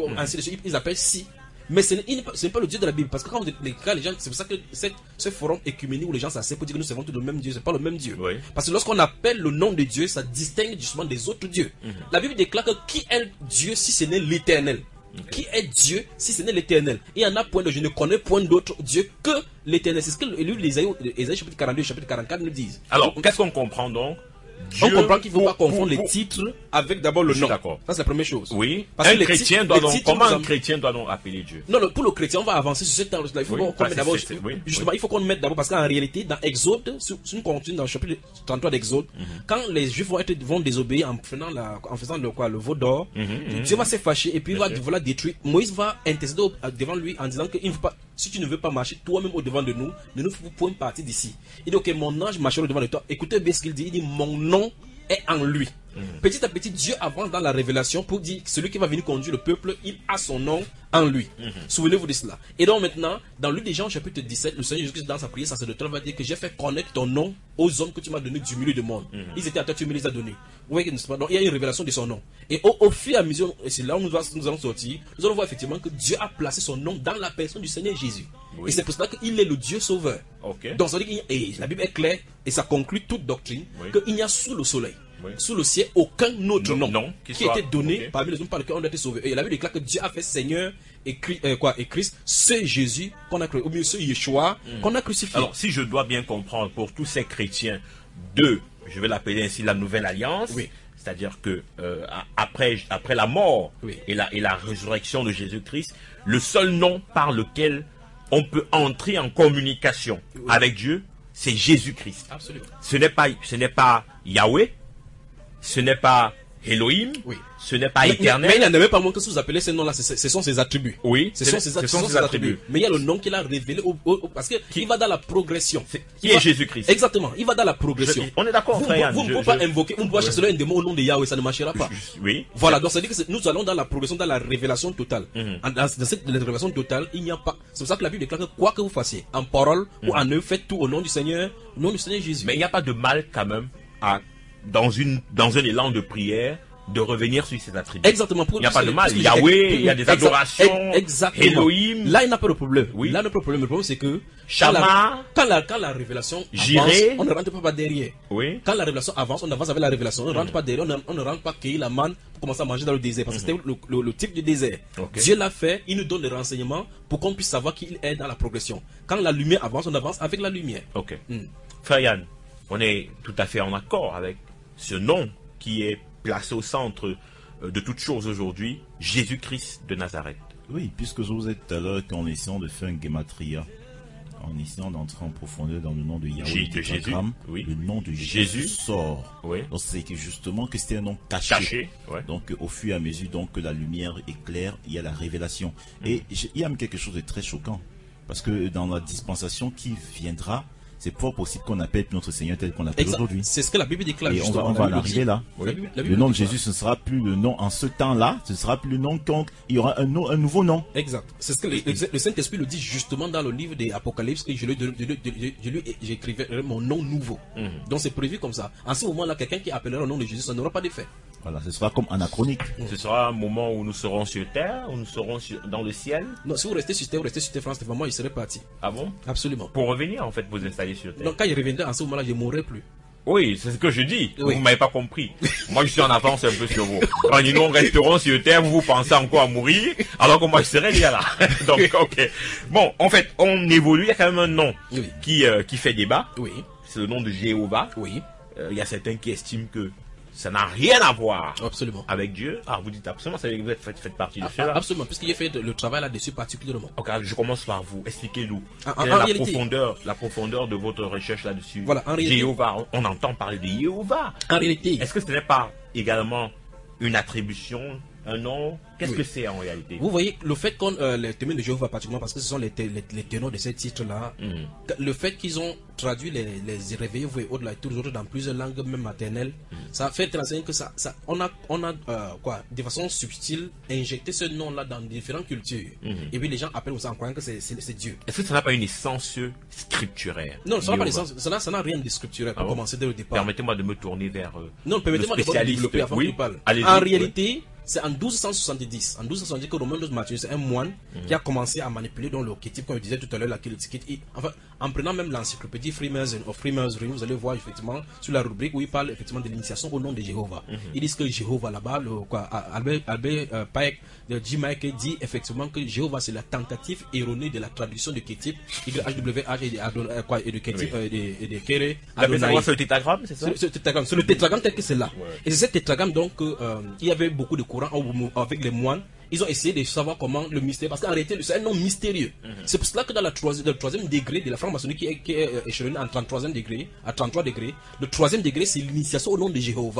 ils appellent si. Mais ce n'est pas le Dieu de la Bible. Parce que quand les gens, c'est pour ça que ce forum écuménique où les gens s'asseyent pour dire que nous servons tous le même Dieu, c'est pas le même Dieu. Parce que lorsqu'on appelle le nom de Dieu, ça distingue justement des autres dieux. La Bible déclare que qui est Dieu si ce n'est l'Éternel? Qui est Dieu si ce n'est l'Éternel? Il y en a point de je ne connais point d'autre Dieu que l'Éternel. C'est ce que le livre d'Ésaïe chapitre 42 chapitre 44 nous disent. Alors, qu'est-ce qu'on comprend donc? On comprend qu'il ne faut pas confondre les titres avec d'abord le nom. D'accord. Ça, c'est la première chose. Parce que comment un chrétien doit donc appeler Dieu? Non, pour le chrétien, on va avancer sur ce temps-là. Il faut qu'on mette d'abord. Justement, il faut qu'on mette d'abord parce qu'en réalité, dans Exode, si on continue dans le chapitre 33 d'Exode, quand les Juifs vont désobéir en faisant le veau d'or, Dieu va se fâcher et puis il va la détruire. Moïse va intercéder devant lui en disant que si tu ne veux pas marcher toi-même au devant de nous, ne nous pouvons partir d'ici. Il dit ok, mon ange marchera au devant de toi. Écoutez bien ce qu'il dit. Il dit mon nom est en lui. Petit à petit, Dieu avance dans la révélation pour dire que celui qui va venir conduire le peuple, il a son nom en lui. Souvenez-vous de cela. Et donc maintenant, dans le livre de Jean chapitre 17, le Seigneur Jésus-Christ dans sa prière sacerdotale va dire que j'ai fait connaître ton nom aux hommes que tu m'as donné du milieu du monde. Ils étaient à toi, tu me les as donnés. Vous voyez, donc il y a une révélation de son nom. Et au fur et à mesure, et c'est là où nous allons sortir, nous allons voir effectivement que Dieu a placé son nom dans la personne du Seigneur Jésus. Et c'est pour cela qu'il est le Dieu sauveur. Donc ça veut dire et la Bible est claire et ça conclut toute doctrine qu'il n'y a sous le soleil, sous le ciel, aucun autre nom qui a été donné parmi les hommes par lesquels on a été sauvé. Et la Bible déclare que Dieu a fait Seigneur et Christ, c'est Jésus qu'on a crucifié, ou mieux c'est Yeshua qu'on a crucifié. Alors si je dois bien comprendre, pour tous ces chrétiens je vais l'appeler ainsi la nouvelle alliance, c'est-à-dire que après la mort et la résurrection de Jésus-Christ, le seul nom par lequel on peut entrer en communication avec Dieu, c'est Jésus-Christ. Absolument. Ce n'est pas Yahweh, ce n'est pas Elohim, ce n'est pas éternel. Mais il n'en avait pas moins que si vous appelez ces noms-là, ce sont ses attributs. Oui, ce sont ses attributs. Mais il y a le nom qu'il a révélé parce qu'il va dans la progression. Qui est Jésus-Christ. Exactement, il va dans la progression. On est d'accord, frère. Vous ne pouvez pas invoquer, vous ne pouvez pas chasser un démon au nom de Yahweh, ça ne marchera pas. Oui. Voilà, donc ça veut dire que nous allons dans la progression, dans la révélation totale. Dans cette révélation totale, il n'y a pas. C'est pour ça que la Bible déclare que quoi que vous fassiez, en parole ou en œuvre, faites tout au nom du Seigneur Jésus. Mais il n'y a pas de mal quand même dans un élan de prière, de revenir sur ses attributs. Exactement. Il n'y a pas de mal. Yahweh, il y a des adorations. Exactement. Elohim. Là, il n'a pas de problème. Oui. Là, il n'a pas de problème. Le problème, c'est que Shama. Quand la révélation avance, on ne rentre pas derrière. Oui. Quand la révélation avance, on avance avec la révélation. On ne rentre pas derrière. On ne rentre pas cueillir la manne pour commencer à manger dans le désert. Parce que c'était le type de désert. Dieu l'a fait. Il nous donne les renseignements pour qu'on puisse savoir qu'il est dans la progression. Quand la lumière avance, on avance avec la lumière. Ok. Frère Yann, on est tout à fait en accord avec ce nom qui est placé au centre de toutes choses aujourd'hui, Jésus-Christ de Nazareth. Oui, puisque je vous ai dit tout à l'heure qu'en essayant de faire un gematria, en essayant d'entrer en profondeur dans le nom de Yahweh, le nom de Jésus sort. Donc c'est que justement que c'était un nom caché. Donc au fur et à mesure donc, que la lumière éclaire, il y a la révélation. Et il y a même quelque chose de très choquant, parce que dans la dispensation qui viendra, c'est pas possible qu'on appelle notre Seigneur tel qu'on l'appelle aujourd'hui. C'est ce que la Bible déclare. Et on va en arriver là. Le nom de Jésus, ce ne sera plus le nom en ce temps-là, ce sera plus le nom quand il y aura un nouveau nom. Exact. C'est ce que le Saint-Esprit le dit justement dans le livre des Apocalypse, que j'écrivais mon nom nouveau. Donc c'est prévu comme ça. En ce moment-là, quelqu'un qui appellera le nom de Jésus, ça n'aura pas d'effet. Voilà, ce sera comme anachronique. Ce sera un moment où nous serons sur terre, où nous serons dans le ciel. Non, si vous restez sur terre, France, moi, il serait parti. Ah bon? Absolument. Pour revenir, en fait, vous installer sur terre. Donc quand il reviendrait, en ce moment-là, je ne mourrai plus. Oui, c'est ce que je dis. Vous ne m'avez pas compris. Moi, je suis en avance un peu sur vous. Quand nous resterons sur terre, vous pensez encore à mourir, alors que moi, je serai déjà là. Donc, ok. Bon, en fait, on évolue. Il y a quand même un nom qui fait débat. Oui. C'est le nom de Jéhovah. Oui. Il y a certains qui estiment que ça n'a rien à voir avec Dieu. Ah, vous dites absolument, ça vous faites partie de cela. Absolument, puisqu'il a fait le travail là-dessus particulièrement. Ok, je commence par vous. Expliquez-nous. La profondeur de votre recherche là-dessus. Voilà, en réalité, Jéhovah, on entend parler de Jéhovah. En réalité, est-ce que ce n'est pas également une attribution, un nom? Qu'est-ce que c'est en réalité? Vous voyez, le fait qu'on les témoins de Jéhovah, particulièrement parce que ce sont les ténors de ces titres-là, le fait qu'ils ont traduit les réveillés et autres, tous les autres dans plusieurs langues, même maternelles, ça fait enseigner que on a de façon subtile, injecté ce nom-là dans différentes cultures. Et puis les gens appellent ça en croyant que c'est Dieu. Est-ce que ça n'a pas une essence scripturaire? Non, ça n'a pas d'essence, ça n'a rien de scripturaire pour commencer dès le départ. Permettez-moi de me tourner vers non, permettez-moi de développer avant qu'il parle. En réalité, c'est en 1270. En 1270 que Romain Mathieu, c'est un moine qui a commencé à manipuler dans le kétif, comme je disais tout à l'heure, enfin, en prenant même l'encyclopédie Freemason, vous allez voir effectivement sur la rubrique où il parle effectivement de l'initiation au nom de Jéhovah. Ils disent que Jéhovah là-bas, Albert Pike de J-Mike dit effectivement que Jéhovah c'est la tentative erronée de la traduction de kétif, YHWH et de kétif et de Kéré. C'est le tétragramme, c'est ça? C'est le tétragramme tel que c'est là. Et c'est ce tétragramme donc il y avait beaucoup de courants avec les moines. Ils ont essayé de savoir comment le mystère, parce qu'en réalité c'est un nom mystérieux. C'est pour cela que dans le troisième degré de la franc-maçonnerie qui est échelonné en 33e degré, à 33 degrés, le troisième degré c'est l'initiation au nom de Jéhovah.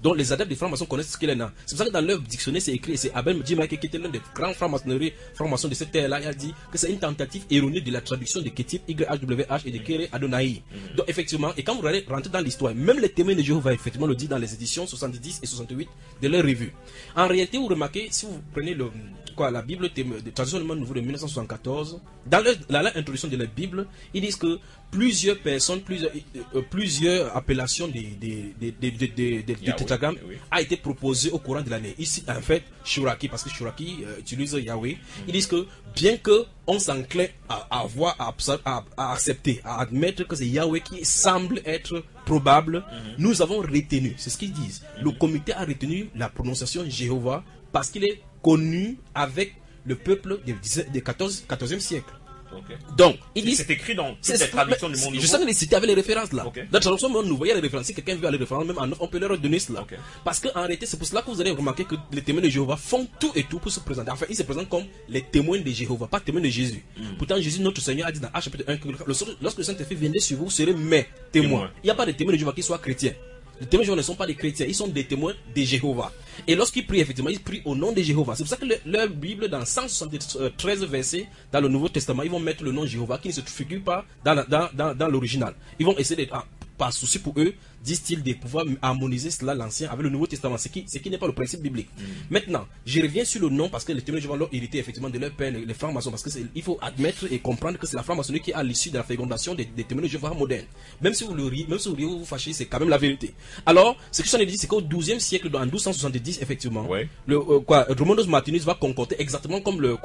Donc les adeptes des francs-maçons connaissent ce qu'il en a. C'est pour ça que dans leur dictionnaire c'est écrit, c'est Abel Jimai qui était l'un des grands francs-maçons de cette ère-là, il a dit que c'est une tentative erronée de la traduction de Ketib YHWH et de Kere Adonai. Donc effectivement, et quand vous allez rentrer dans l'histoire, même les témoins de Jéhovah effectivement le dit dans les éditions 70 et 68 de leur revue. En réalité, vous remarquez, si vous prenez la Bible de traduction du monde nouveau de 1974, dans l'introduction de la Bible, ils disent que plusieurs personnes, plusieurs appellations des tétragrammes a été proposé au courant de l'année. Ici, en fait, Shuraki, parce que Shuraki utilise Yahweh, ils disent que bien que on s'encline à accepter, à admettre que c'est Yahweh qui semble être probable, nous avons retenu, c'est ce qu'ils disent. Le comité a retenu la prononciation Jéhovah parce qu'il est connu avec le peuple du 14e siècle. Okay. Donc, il dit c'est écrit dans toutes les traductions du monde nouveau. Je sais que les cités avec les références là. Okay. Dans la traduction du monde nouveau, il y a les références. Si quelqu'un veut aller références, même en neuf, on peut leur donner cela. Okay. Parce qu'en réalité, c'est pour cela que vous allez remarquer que les témoins de Jéhovah font tout et tout pour se présenter. Enfin, ils se présentent comme les témoins de Jéhovah, pas témoins de Jésus. Pourtant, Jésus, notre Seigneur, a dit dans Actes chapitre 1 que lorsque le Saint-Esprit viendrait sur vous, vous serez mes témoins. Il n'y a pas de témoins de Jéhovah qui soient chrétiens. Les témoins de Jéhovah ne sont pas des chrétiens, ils sont des témoins de Jéhovah. Et lorsqu'ils prient, effectivement, ils prient au nom de Jéhovah. C'est pour ça que leur Bible, dans 173 versets, dans le Nouveau Testament, ils vont mettre le nom de Jéhovah qui ne se figure pas dans l'original. Ils vont essayer de, par souci pour eux, disent-ils, de pouvoir harmoniser cela, l'Ancien, avec le Nouveau Testament, ce qui n'est pas le principe biblique. Maintenant, je reviens sur le nom parce que les témoins de Jéhovah l'ont hérité effectivement de leur père, les francs-maçons, parce qu'il faut admettre et comprendre que c'est la franc-maçonnerie qui est à l'issue de la fécondation des témoins de Jéhovah modernes. Même si vous le riez, même si vous riez ou vous fâchez, c'est quand même la vérité. Alors, ce que je dit, c'est qu'au 12e siècle, en 1270, effectivement, Romanos Martinus va concordter exactement comme le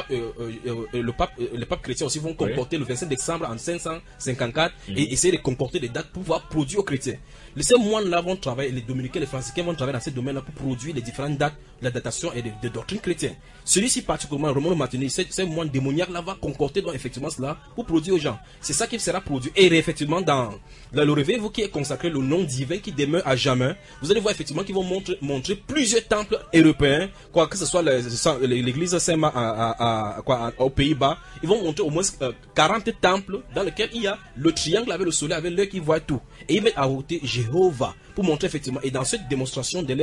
pape chrétien aussi vont concordter le 25 décembre en 554 et essayer de concordter des dates pour pouvoir produire aux chrétiens. Ces moines-là vont travailler, les dominicains, les franciscains vont travailler dans ce domaine-là pour produire les différentes dates, la datation et des doctrines chrétiennes. Celui-ci particulièrement, Romain Martinez, ces moines démoniaques-là va concocter donc effectivement cela pour produire aux gens. C'est ça qui sera produit. Et effectivement, dans le réveil, vous qui est consacré le nom divin qui demeure à jamais, vous allez voir effectivement qu'ils vont montrer plusieurs temples européens, que ce soit l'église Saint-Marc aux Pays-Bas, ils vont montrer au moins 40 temples dans lesquels il y a le triangle avec le soleil, avec l'œil qui voit tout. Et ils mettent à côté Jéhovah pour montrer effectivement, et dans cette démonstration de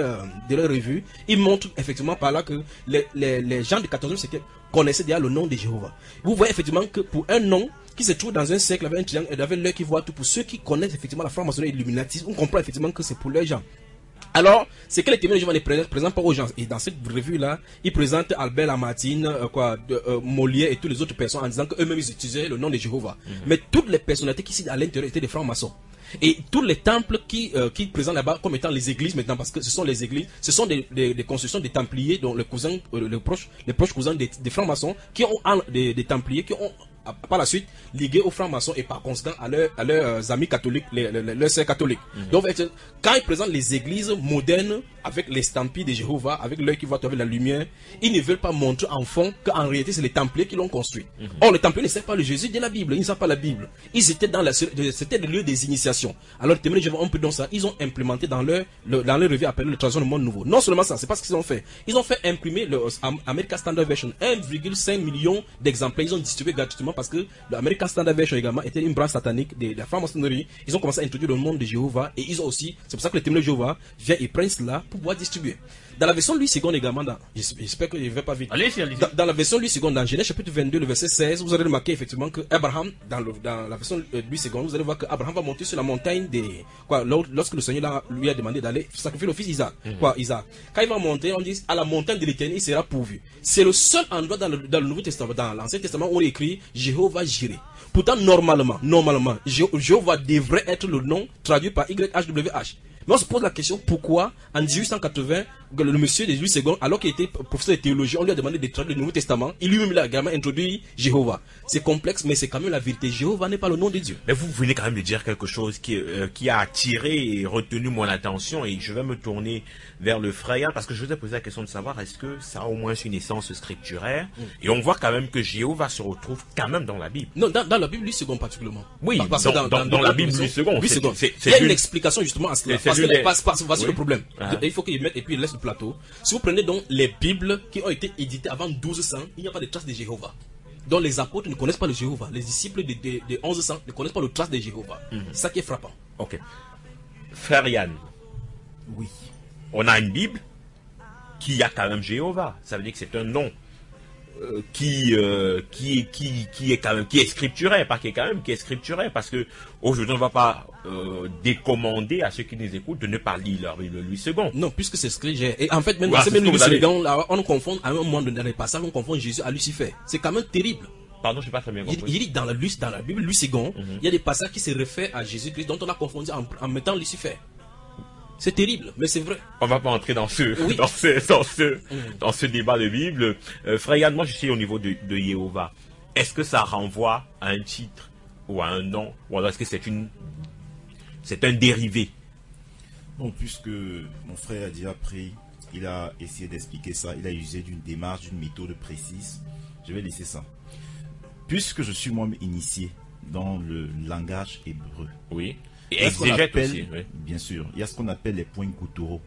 leur revue, ils montrent effectivement par là que les gens du 14e siècle connaissaient déjà le nom de Jéhovah. Vous voyez effectivement que pour un nom qui se trouve dans un cercle avec un triangle et avec l'œil qui voit tout, pour ceux qui connaissent effectivement la franc-maçonnerie illuminative, on comprend effectivement que c'est pour les gens. Alors, c'est que les témoins de Jéhovah ne présentent pas aux gens. Et dans cette revue-là, ils présentent Albert Lamartine, Molière et toutes les autres personnes en disant qu'eux-mêmes ils utilisaient le nom de Jéhovah. Mais toutes les personnalités qui étaient à l'intérieur étaient des francs-maçons. Et tous les temples qui présentent là-bas comme étant les églises maintenant, parce que ce sont les églises, ce sont des constructions des templiers, dont les proches cousins des francs-maçons, qui ont des templiers qui ont par la suite ligués aux francs-maçons et par conséquent à leurs amis catholiques, leurs sœurs catholiques. Donc quand ils présentent les églises modernes avec les stampilles de Jéhovah, avec l'œil qui voit avec la lumière, ils ne veulent pas montrer en fond qu'en réalité c'est les templiers qui l'ont construit. Or les templiers ne savent pas le Jésus de la Bible, ils ne savent pas la Bible. Ils étaient c'était le lieu des initiations. Alors les témoins de Jéhovah, on peut donc ça, ils ont implémenté dans leur revue appelée le Tradition du monde nouveau. Non seulement ça, c'est pas ce qu'ils ont fait. Ils ont fait imprimer le American Standard Version, 1,5 million d'exemplaires, ils ont distribué gratuitement parce que l'American Standard Version également était une branche satanique de la franc-maçonnerie. Ils ont commencé à introduire le monde de Jéhovah et ils ont aussi, c'est pour ça que les témoins de Jéhovah viennent et prennent cela pour pouvoir distribuer. Dans la version Louis II également, j'espère que je ne vais pas vite. Allez-y. Dans la version Louis II, dans Genèse chapitre 22, le verset 16, vous allez remarquer effectivement que Abraham, dans la version Louis II, vous allez voir que Abraham va monter sur la montagne lorsque le Seigneur lui a demandé d'aller sacrifier le fils Isaac. Isaac. Quand il va monter, on dit à la montagne de l'Éternel, il sera pourvu. C'est le seul endroit dans le Nouveau Testament, dans l'Ancien Testament, où on écrit Jéhovah Jireh. Pourtant, normalement, Jéhovah devrait être le nom traduit par YHWH. Mais on se pose la question, pourquoi en 1880, le monsieur de Louis II, alors qu'il était professeur de théologie, on lui a demandé de traduire le Nouveau Testament, il lui-même a également introduit Jéhovah. C'est complexe, mais c'est quand même la vérité. Jéhovah n'est pas le nom de Dieu. Mais vous venez quand même de dire quelque chose qui a attiré et retenu mon attention, et je vais me tourner vers le frère, parce que je vous ai posé la question de savoir, est-ce que ça a au moins une essence scripturaire? Et on voit quand même que Jéhovah se retrouve quand même dans la Bible. Non, dans la Bible, Louis II particulièrement. Oui, dans la Bible, Louis II. Il y a une explication justement à cela. Voici le problème. Il faut qu'il mette et puis il laisse le plateau. Si vous prenez donc les Bibles qui ont été éditées avant 1200, il n'y a pas de traces de Jéhovah. Donc les apôtres ne connaissent pas le Jéhovah. Les disciples de 1100 ne connaissent pas le trace de Jéhovah. C'est ça qui est frappant. Ok. Frère Yann, Oui. On a une Bible qui a quand même Jéhovah. Ça veut dire que c'est un nom qui est quand même, qui est scripturé, pas qui est quand même, qui est scripturé, parce que aujourd'hui on ne va pas décommander à ceux qui nous écoutent de ne pas lire leur Bible Louis II. Non, puisque c'est ce que j'ai. Et en fait, même Voilà, c'est même c'est ce que Louis vous II, là, on confond, à un moment donné, dans les passages, on confond Jésus à Lucifer. C'est quand même terrible. Pardon, je n'ai pas très bien compris. Il dit dans la Bible Louis II, il y a des passages qui se réfèrent à Jésus-Christ dont on a confondu en mettant Lucifer. C'est terrible, mais c'est vrai. On va pas entrer dans ce, Oui. dans ce débat de Bible. Frère Yann, moi je suis au niveau de Jéhovah. Est-ce que ça renvoie à un titre ou à un nom, ou alors est-ce que c'est un dérivé? Bon, puisque mon frère a déjà pris, il a essayé d'expliquer ça, il a usé d'une démarche, d'une méthode précise, je vais laisser ça. Puisque je suis moi-même initié dans le langage hébreu. Oui. Il Et y a ce qu'on exégète appelle, aussi. Oui. bien sûr, il y a ce qu'on appelle les points Goutoureau.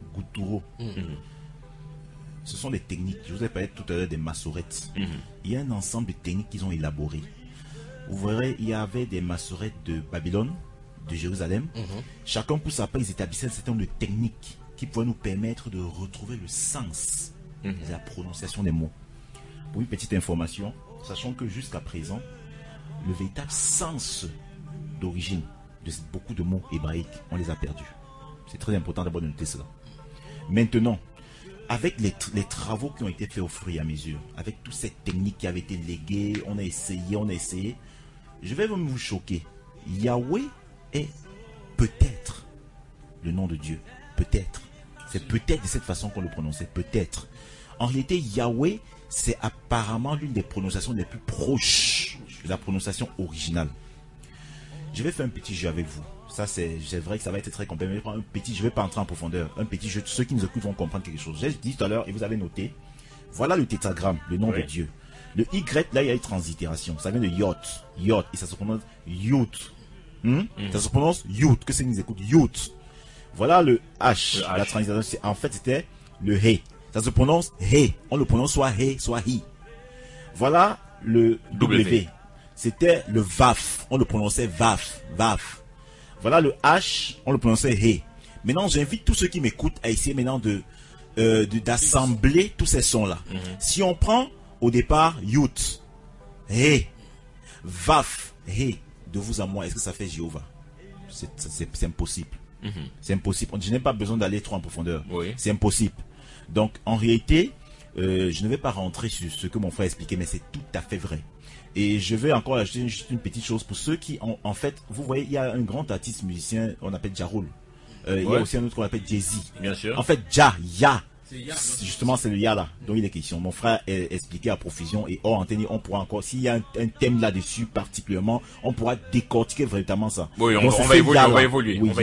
Ce sont des techniques, je vous ai parlé tout à l'heure des massorettes. Il y a un ensemble de techniques qu'ils ont élaborées. Vous verrez, il y avait des massorettes de Babylone, de Jérusalem. Chacun pour sa part, ils établissaient un certain nombre de techniques qui pouvaient nous permettre de retrouver le sens de la prononciation des mots. Pour une petite information, sachant que jusqu'à présent, le véritable sens d'origine de beaucoup de mots hébraïques, on les a perdus. C'est très important d'abord de noter cela. Maintenant, avec les travaux qui ont été faits au fur et à mesure, avec toutes ces techniques qui avaient été léguées, on a essayé, je vais même vous choquer. Yahweh est peut-être le nom de Dieu. Peut-être. C'est peut-être de cette façon qu'on le prononçait. Peut-être. En réalité, Yahweh, c'est apparemment l'une des prononciations les plus proches de la prononciation originale. Je vais faire un petit jeu avec vous. Ça, c'est vrai que ça va être très complexe. Je ne vais pas entrer en profondeur. Un petit jeu. Ceux qui nous écoutent vont comprendre quelque chose. J'ai dit tout à l'heure, et vous avez noté, voilà le tétragramme, le nom de Dieu. Le Y, là, il y a une translittération. Ça vient de Yot. Yot. Et ça se prononce Yut. Ça se prononce Yut. Que c'est qu'ils nous écoutent? Yut. Voilà le H. La translittération, en fait, c'était le He. Ça se prononce He. On le prononce soit He, soit Hi. Voilà le W. C'était le Vaf. On le prononçait Vaf. Vaf. Voilà le H. On le prononçait He. Maintenant, j'invite tous ceux qui m'écoutent à essayer maintenant d'assembler tous ces sons-là. Si on prend au départ Yut, He, Vaf, He, de vous à moi, est-ce que ça fait Jéhovah? C'est impossible. C'est impossible. Je n'ai pas besoin d'aller trop en profondeur. C'est impossible. Donc, en réalité, je ne vais pas rentrer sur ce que mon frère a expliqué, mais c'est tout à fait vrai. Et je vais encore ajouter juste une petite chose pour ceux qui, en fait, vous voyez, il y a un grand artiste musicien, on appelle Ja Rule. Il y a aussi un autre qu'on appelle Jay-Z. Bien sûr. En fait, Ya. Justement, c'est le Ya là dont il est question. Mon frère a expliqué à profusion et hors antenne, on pourra encore, s'il y a un thème là-dessus particulièrement, on pourra décortiquer véritablement ça. Oui, on va évoluer. Oui,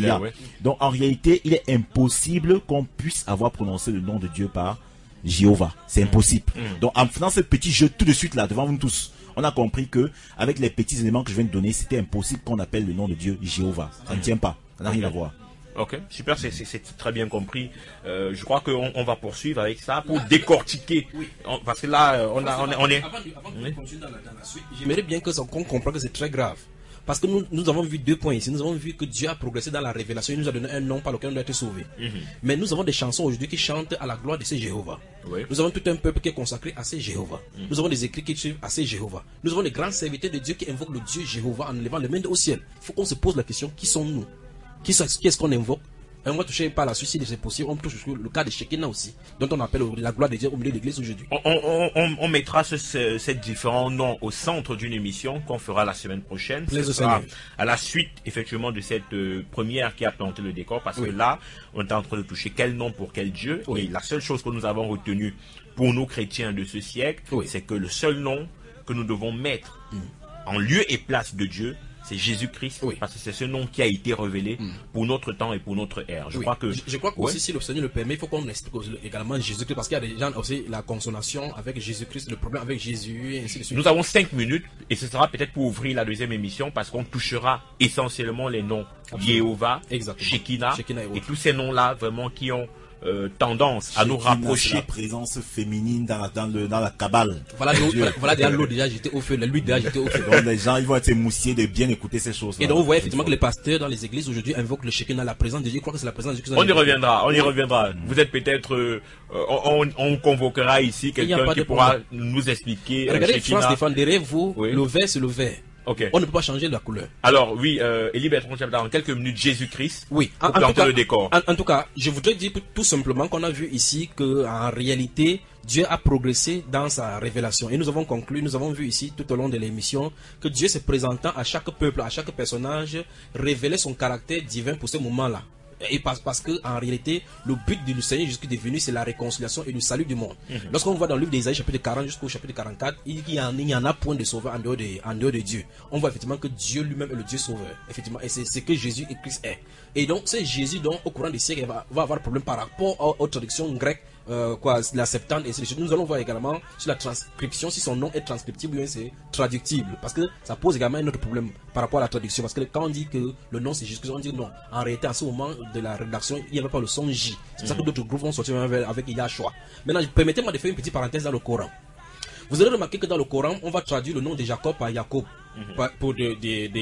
donc en réalité, il est impossible qu'on puisse avoir prononcé le nom de Dieu par Jéhovah. C'est impossible. Donc en faisant ce petit jeu tout de suite là devant vous tous, on a compris que avec les petits éléments que je viens de donner, c'était impossible qu'on appelle le nom de Dieu Jéhovah. Ça ne tient pas. Ça n'a rien à voir. Ok, super, c'est très bien compris. Je crois qu'on va poursuivre avec ça pour décortiquer. Parce que là, on est... Avant de continuer dans la suite, j'aimerais bien qu'on comprenne que c'est très grave. Parce que nous avons vu 2 points ici. Nous avons vu que Dieu a progressé dans la révélation. Il nous a donné un nom par lequel on doit être sauvé. Mais nous avons des chansons aujourd'hui qui chantent à la gloire de ces Jéhovah. Nous avons tout un peuple qui est consacré à ces Jéhovah. Nous avons des écrits qui suivent à ces Jéhovah. Nous avons des grands serviteurs de Dieu qui invoquent le Dieu Jéhovah en levant les mains au ciel. Il faut qu'on se pose la question, qui sommes-nous? Qui est-ce qu'on invoque? On va toucher par la suite, si c'est possible, on touche sur le cas de Shekinah aussi, dont on appelle la gloire de Dieu au milieu de l'église aujourd'hui. On mettra ces différents noms au centre d'une émission qu'on fera la semaine prochaine. Ce sera à la suite, effectivement, de cette première qui a planté le décor, parce que là, on est en train de toucher quel nom pour quel Dieu. Et la seule chose que nous avons retenue pour nous chrétiens de ce siècle, c'est que le seul nom que nous devons mettre en lieu et place de Dieu, c'est Jésus-Christ, parce que c'est ce nom qui a été révélé pour notre temps et pour notre ère. Je crois que aussi, si le Seigneur le permet, il faut qu'on explique également Jésus-Christ, parce qu'il y a des gens aussi, la consonation avec Jésus-Christ, le problème avec Jésus, et ainsi de suite. Nous avons 5 minutes, et ce sera peut-être pour ouvrir la deuxième émission, parce qu'on touchera essentiellement les noms Jéhovah, Shekinah, et tous ces noms-là, vraiment, qui ont tendance à nous rapprocher. La présence féminine dans la cabale. Voilà déjà l'eau déjà j'étais au feu, lui déjà j'étais au feu. Donc les gens ils vont être émoussés de bien écouter ces choses-là. Et donc vous voyez effectivement que les pasteurs dans les églises aujourd'hui invoquent le Shekinah, la présence de Dieu. Je crois que c'est la présence de Dieu. On y reviendra. Vous êtes peut-être, on convoquera ici quelqu'un qui pourra nous expliquer. Regardez, France Stéphane, derrière vous, oui. le vert c'est le vert. Okay. On ne peut pas changer la couleur. Alors oui, Élie Bertrand Chapda, en quelques minutes, Jésus-Christ. Oui. En tout cas, le décor. En tout cas, je voudrais dire tout simplement qu'on a vu ici que en réalité, Dieu a progressé dans sa révélation. Et nous avons conclu, nous avons vu ici tout au long de l'émission que Dieu se présentant à chaque peuple, à chaque personnage, révélait son caractère divin pour ce moment-là. Et parce que en réalité, le but du Seigneur Jésus-Christ est venu, c'est la réconciliation et le salut du monde. Lorsqu'on voit dans le livre d'Ésaïe, chapitre 40 jusqu'au chapitre 44, il n'y en a point de sauveur en dehors de Dieu. On voit effectivement que Dieu lui-même est le Dieu sauveur. Effectivement, et c'est ce que Jésus et Christ est. Et donc, c'est Jésus, donc, au courant des siècles, va avoir problème par rapport aux traductions grecques, la Septante et ainsi. Nous allons voir également sur la transcription, si son nom est transcriptible ou bien c'est traductible. Parce que ça pose également un autre problème par rapport à la traduction. Parce que quand on dit que le nom c'est Jésus-Christ, on dit non. En réalité, à ce moment de la rédaction, il n'y avait pas le son J. C'est pour ça que d'autres groupes vont sortir avec Yahshua. Maintenant, permettez-moi de faire une petite parenthèse dans le Coran. Vous allez remarquer que dans le Coran, on va traduire le nom de Jacob par Jacob, pour de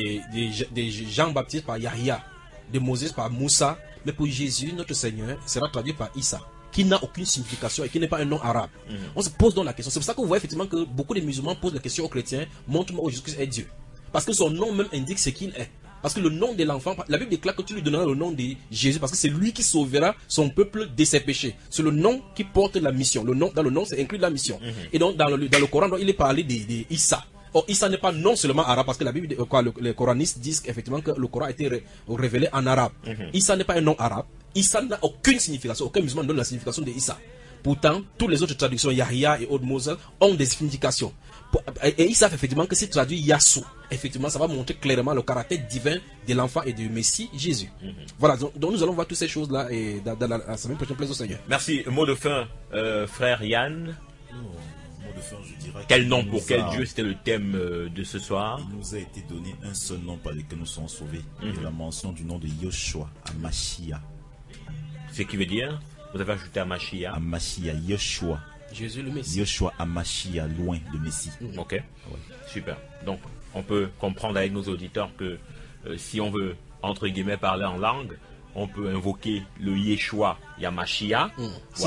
Jean-Baptiste par Yahya, de Moses par Moussa, mais pour Jésus, notre Seigneur, sera traduit par Issa, qui n'a aucune signification et qui n'est pas un nom arabe. On se pose donc la question. C'est pour ça que vous voyez effectivement que beaucoup de musulmans posent la question aux chrétiens, montre-moi où Jésus-Christ est Dieu. Parce que son nom même indique ce qu'il est. Parce que le nom de l'enfant, la Bible déclare que tu lui donneras le nom de Jésus, parce que c'est lui qui sauvera son peuple de ses péchés. C'est le nom qui porte la mission. Le nom, dans le nom, c'est inclus la mission. Et donc, dans le Coran, donc, il est parlé de Issa. Or, Issa n'est pas non seulement arabe, parce que la Bible, les coranistes disent effectivement que le Coran a été révélé en arabe. Issa n'est pas un nom arabe. Issa n'a aucune signification. Aucun musulman ne donne la signification de Issa. Pourtant, toutes les autres traductions, Yahya et autres Moses, ont des significations. Et ils savent effectivement que si traduit Yassou, effectivement, ça va montrer clairement le caractère divin de l'enfant et du Messie Jésus. Voilà, donc nous allons voir toutes ces choses-là et dans la semaine prochaine, plaise au Seigneur. Merci. Mot de fin, frère Yann. Je dirais quel nom pour quel Dieu, c'était le thème de ce soir. Il nous a été donné un seul nom par lequel nous sommes sauvés. Il y a la mention du nom de Yoshua, Amashia. Ce qui veut dire, vous avez ajouté Amashia. Amashia, Yoshua. Jésus le Messie. Yoshua, Amashia, loin de Messie. Ok, ouais. Super. Donc, on peut comprendre avec nos auditeurs que si on veut, entre guillemets, parler en langue, on peut invoquer le Yeshua Yamashia. Si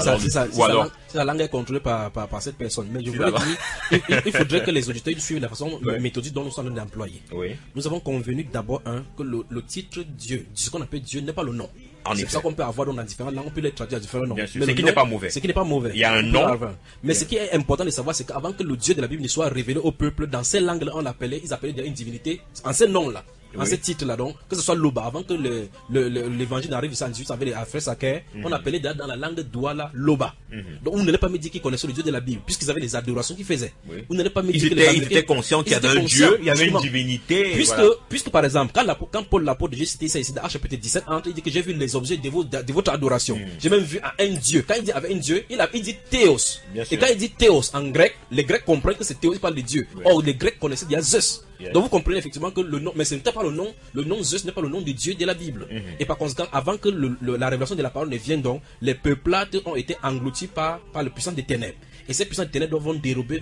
la langue est contrôlée par cette personne. Mais je voulais dire, il faudrait que les auditeurs suivent la façon méthodique dont nous sommes employés. Nous avons convenu d'abord que le titre Dieu, ce qu'on appelle Dieu, n'est pas le nom. C'est pour ça qu'on peut avoir dans différentes langues, on peut les traduire à différents noms. Bien sûr, ce qui n'est pas mauvais. Ce qui n'est pas mauvais. Il y a un nom. Mais ce qui est important de savoir, c'est qu'avant que le Dieu de la Bible ne soit révélé au peuple, dans ces langues-là, ils appelaient déjà une divinité, en ces noms-là. En ce titre-là, donc, que ce soit Loba, avant que l'évangile n'arrive ici en 18 avec les frères Saké, on appelait dans la langue Douala Loba. Donc, vous n'allez pas me dire qu'ils connaissaient le Dieu de la Bible, puisqu'ils avaient les adorations qu'ils faisaient. Vous n'allez pas me dire ils étaient conscients qu'il y avait un Dieu, il y avait une divinité. Puisque par exemple, quand Paul l'apôtre de Jésus citait ça ici, dans chapitre 17, il dit que j'ai vu les objets de votre adoration. J'ai même vu un Dieu. Quand il dit avec un Dieu, il dit Théos. Et quand il dit Théos en grec, les Grecs comprennent que c'est Théos, il parle de Dieu. Or, les Grecs connaissaient déjà Zeus. Donc vous comprenez effectivement que le nom, mais ce n'était pas le nom Zeus n'est pas le nom de Dieu de la Bible. Et par conséquent, avant que la révélation de la parole ne vienne, donc, les peuplades ont été engloutis par le puissant des ténèbres. Et ces puissants des ténèbres vont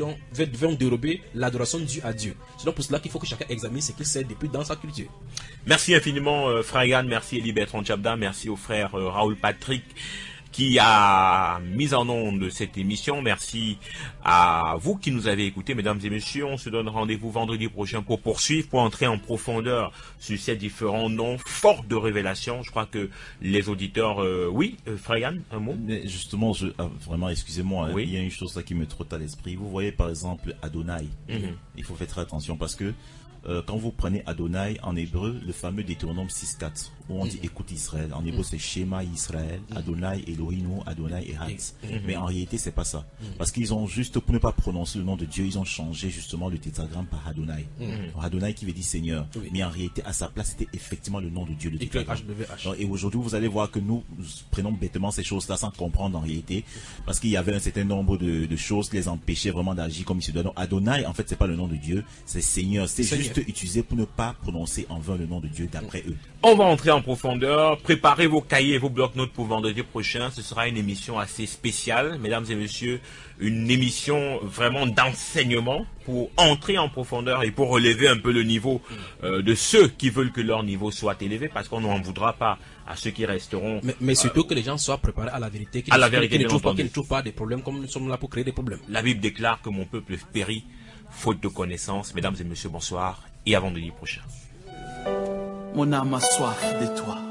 dérober l'adoration due à Dieu. C'est donc pour cela qu'il faut que chacun examine ce qu'il sait depuis dans sa culture. Merci infiniment, frère Yann, merci Élie Bertrand Chapda, merci au frère Raoul Patrick qui a mis en onde cette émission. Merci à vous qui nous avez écoutés, mesdames et messieurs. On se donne rendez-vous vendredi prochain pour poursuivre, pour entrer en profondeur sur ces différents noms forts de révélation. Je crois que les auditeurs... frère Yann, un mot? Mais justement, vraiment, excusez-moi, il y a une chose là qui me trotte à l'esprit. Vous voyez par exemple Adonai. Il faut faire très attention parce que quand vous prenez Adonai en hébreu, le fameux Deutéronome 6.4, où on dit écoute Israël, en hébreu c'est Shema Israël, Adonai Elohinu, Adonai Echad. Mais en réalité c'est pas ça. Parce qu'ils ont juste, pour ne pas prononcer le nom de Dieu, ils ont changé justement le tétragramme par Adonai. Adonai qui veut dire Seigneur. Mais en réalité à sa place c'était effectivement le nom de Dieu, le tétragramme. Et aujourd'hui vous allez voir que nous prenons bêtement ces choses-là sans comprendre en réalité. Parce qu'il y avait un certain nombre de choses qui les empêchaient vraiment d'agir comme il se doit. Donc Adonai en fait c'est pas le nom de Dieu, c'est Seigneur. C'est juste juste utilisé pour ne pas prononcer en vain le nom de Dieu d'après eux. On va entrer en profondeur. Préparez vos cahiers et vos blocs-notes pour vendredi prochain. Ce sera une émission assez spéciale, mesdames et messieurs. Une émission vraiment d'enseignement pour entrer en profondeur et pour relever un peu le niveau de ceux qui veulent que leur niveau soit élevé, parce qu'on n'en voudra pas à ceux qui resteront. Mais surtout que les gens soient préparés à la vérité, qui ne trouvent pas des problèmes comme nous sommes là pour créer des problèmes. La Bible déclare que mon peuple périt faute de connaissance. Mesdames et messieurs, bonsoir et à vendredi prochain. Mon âme a soif de toi.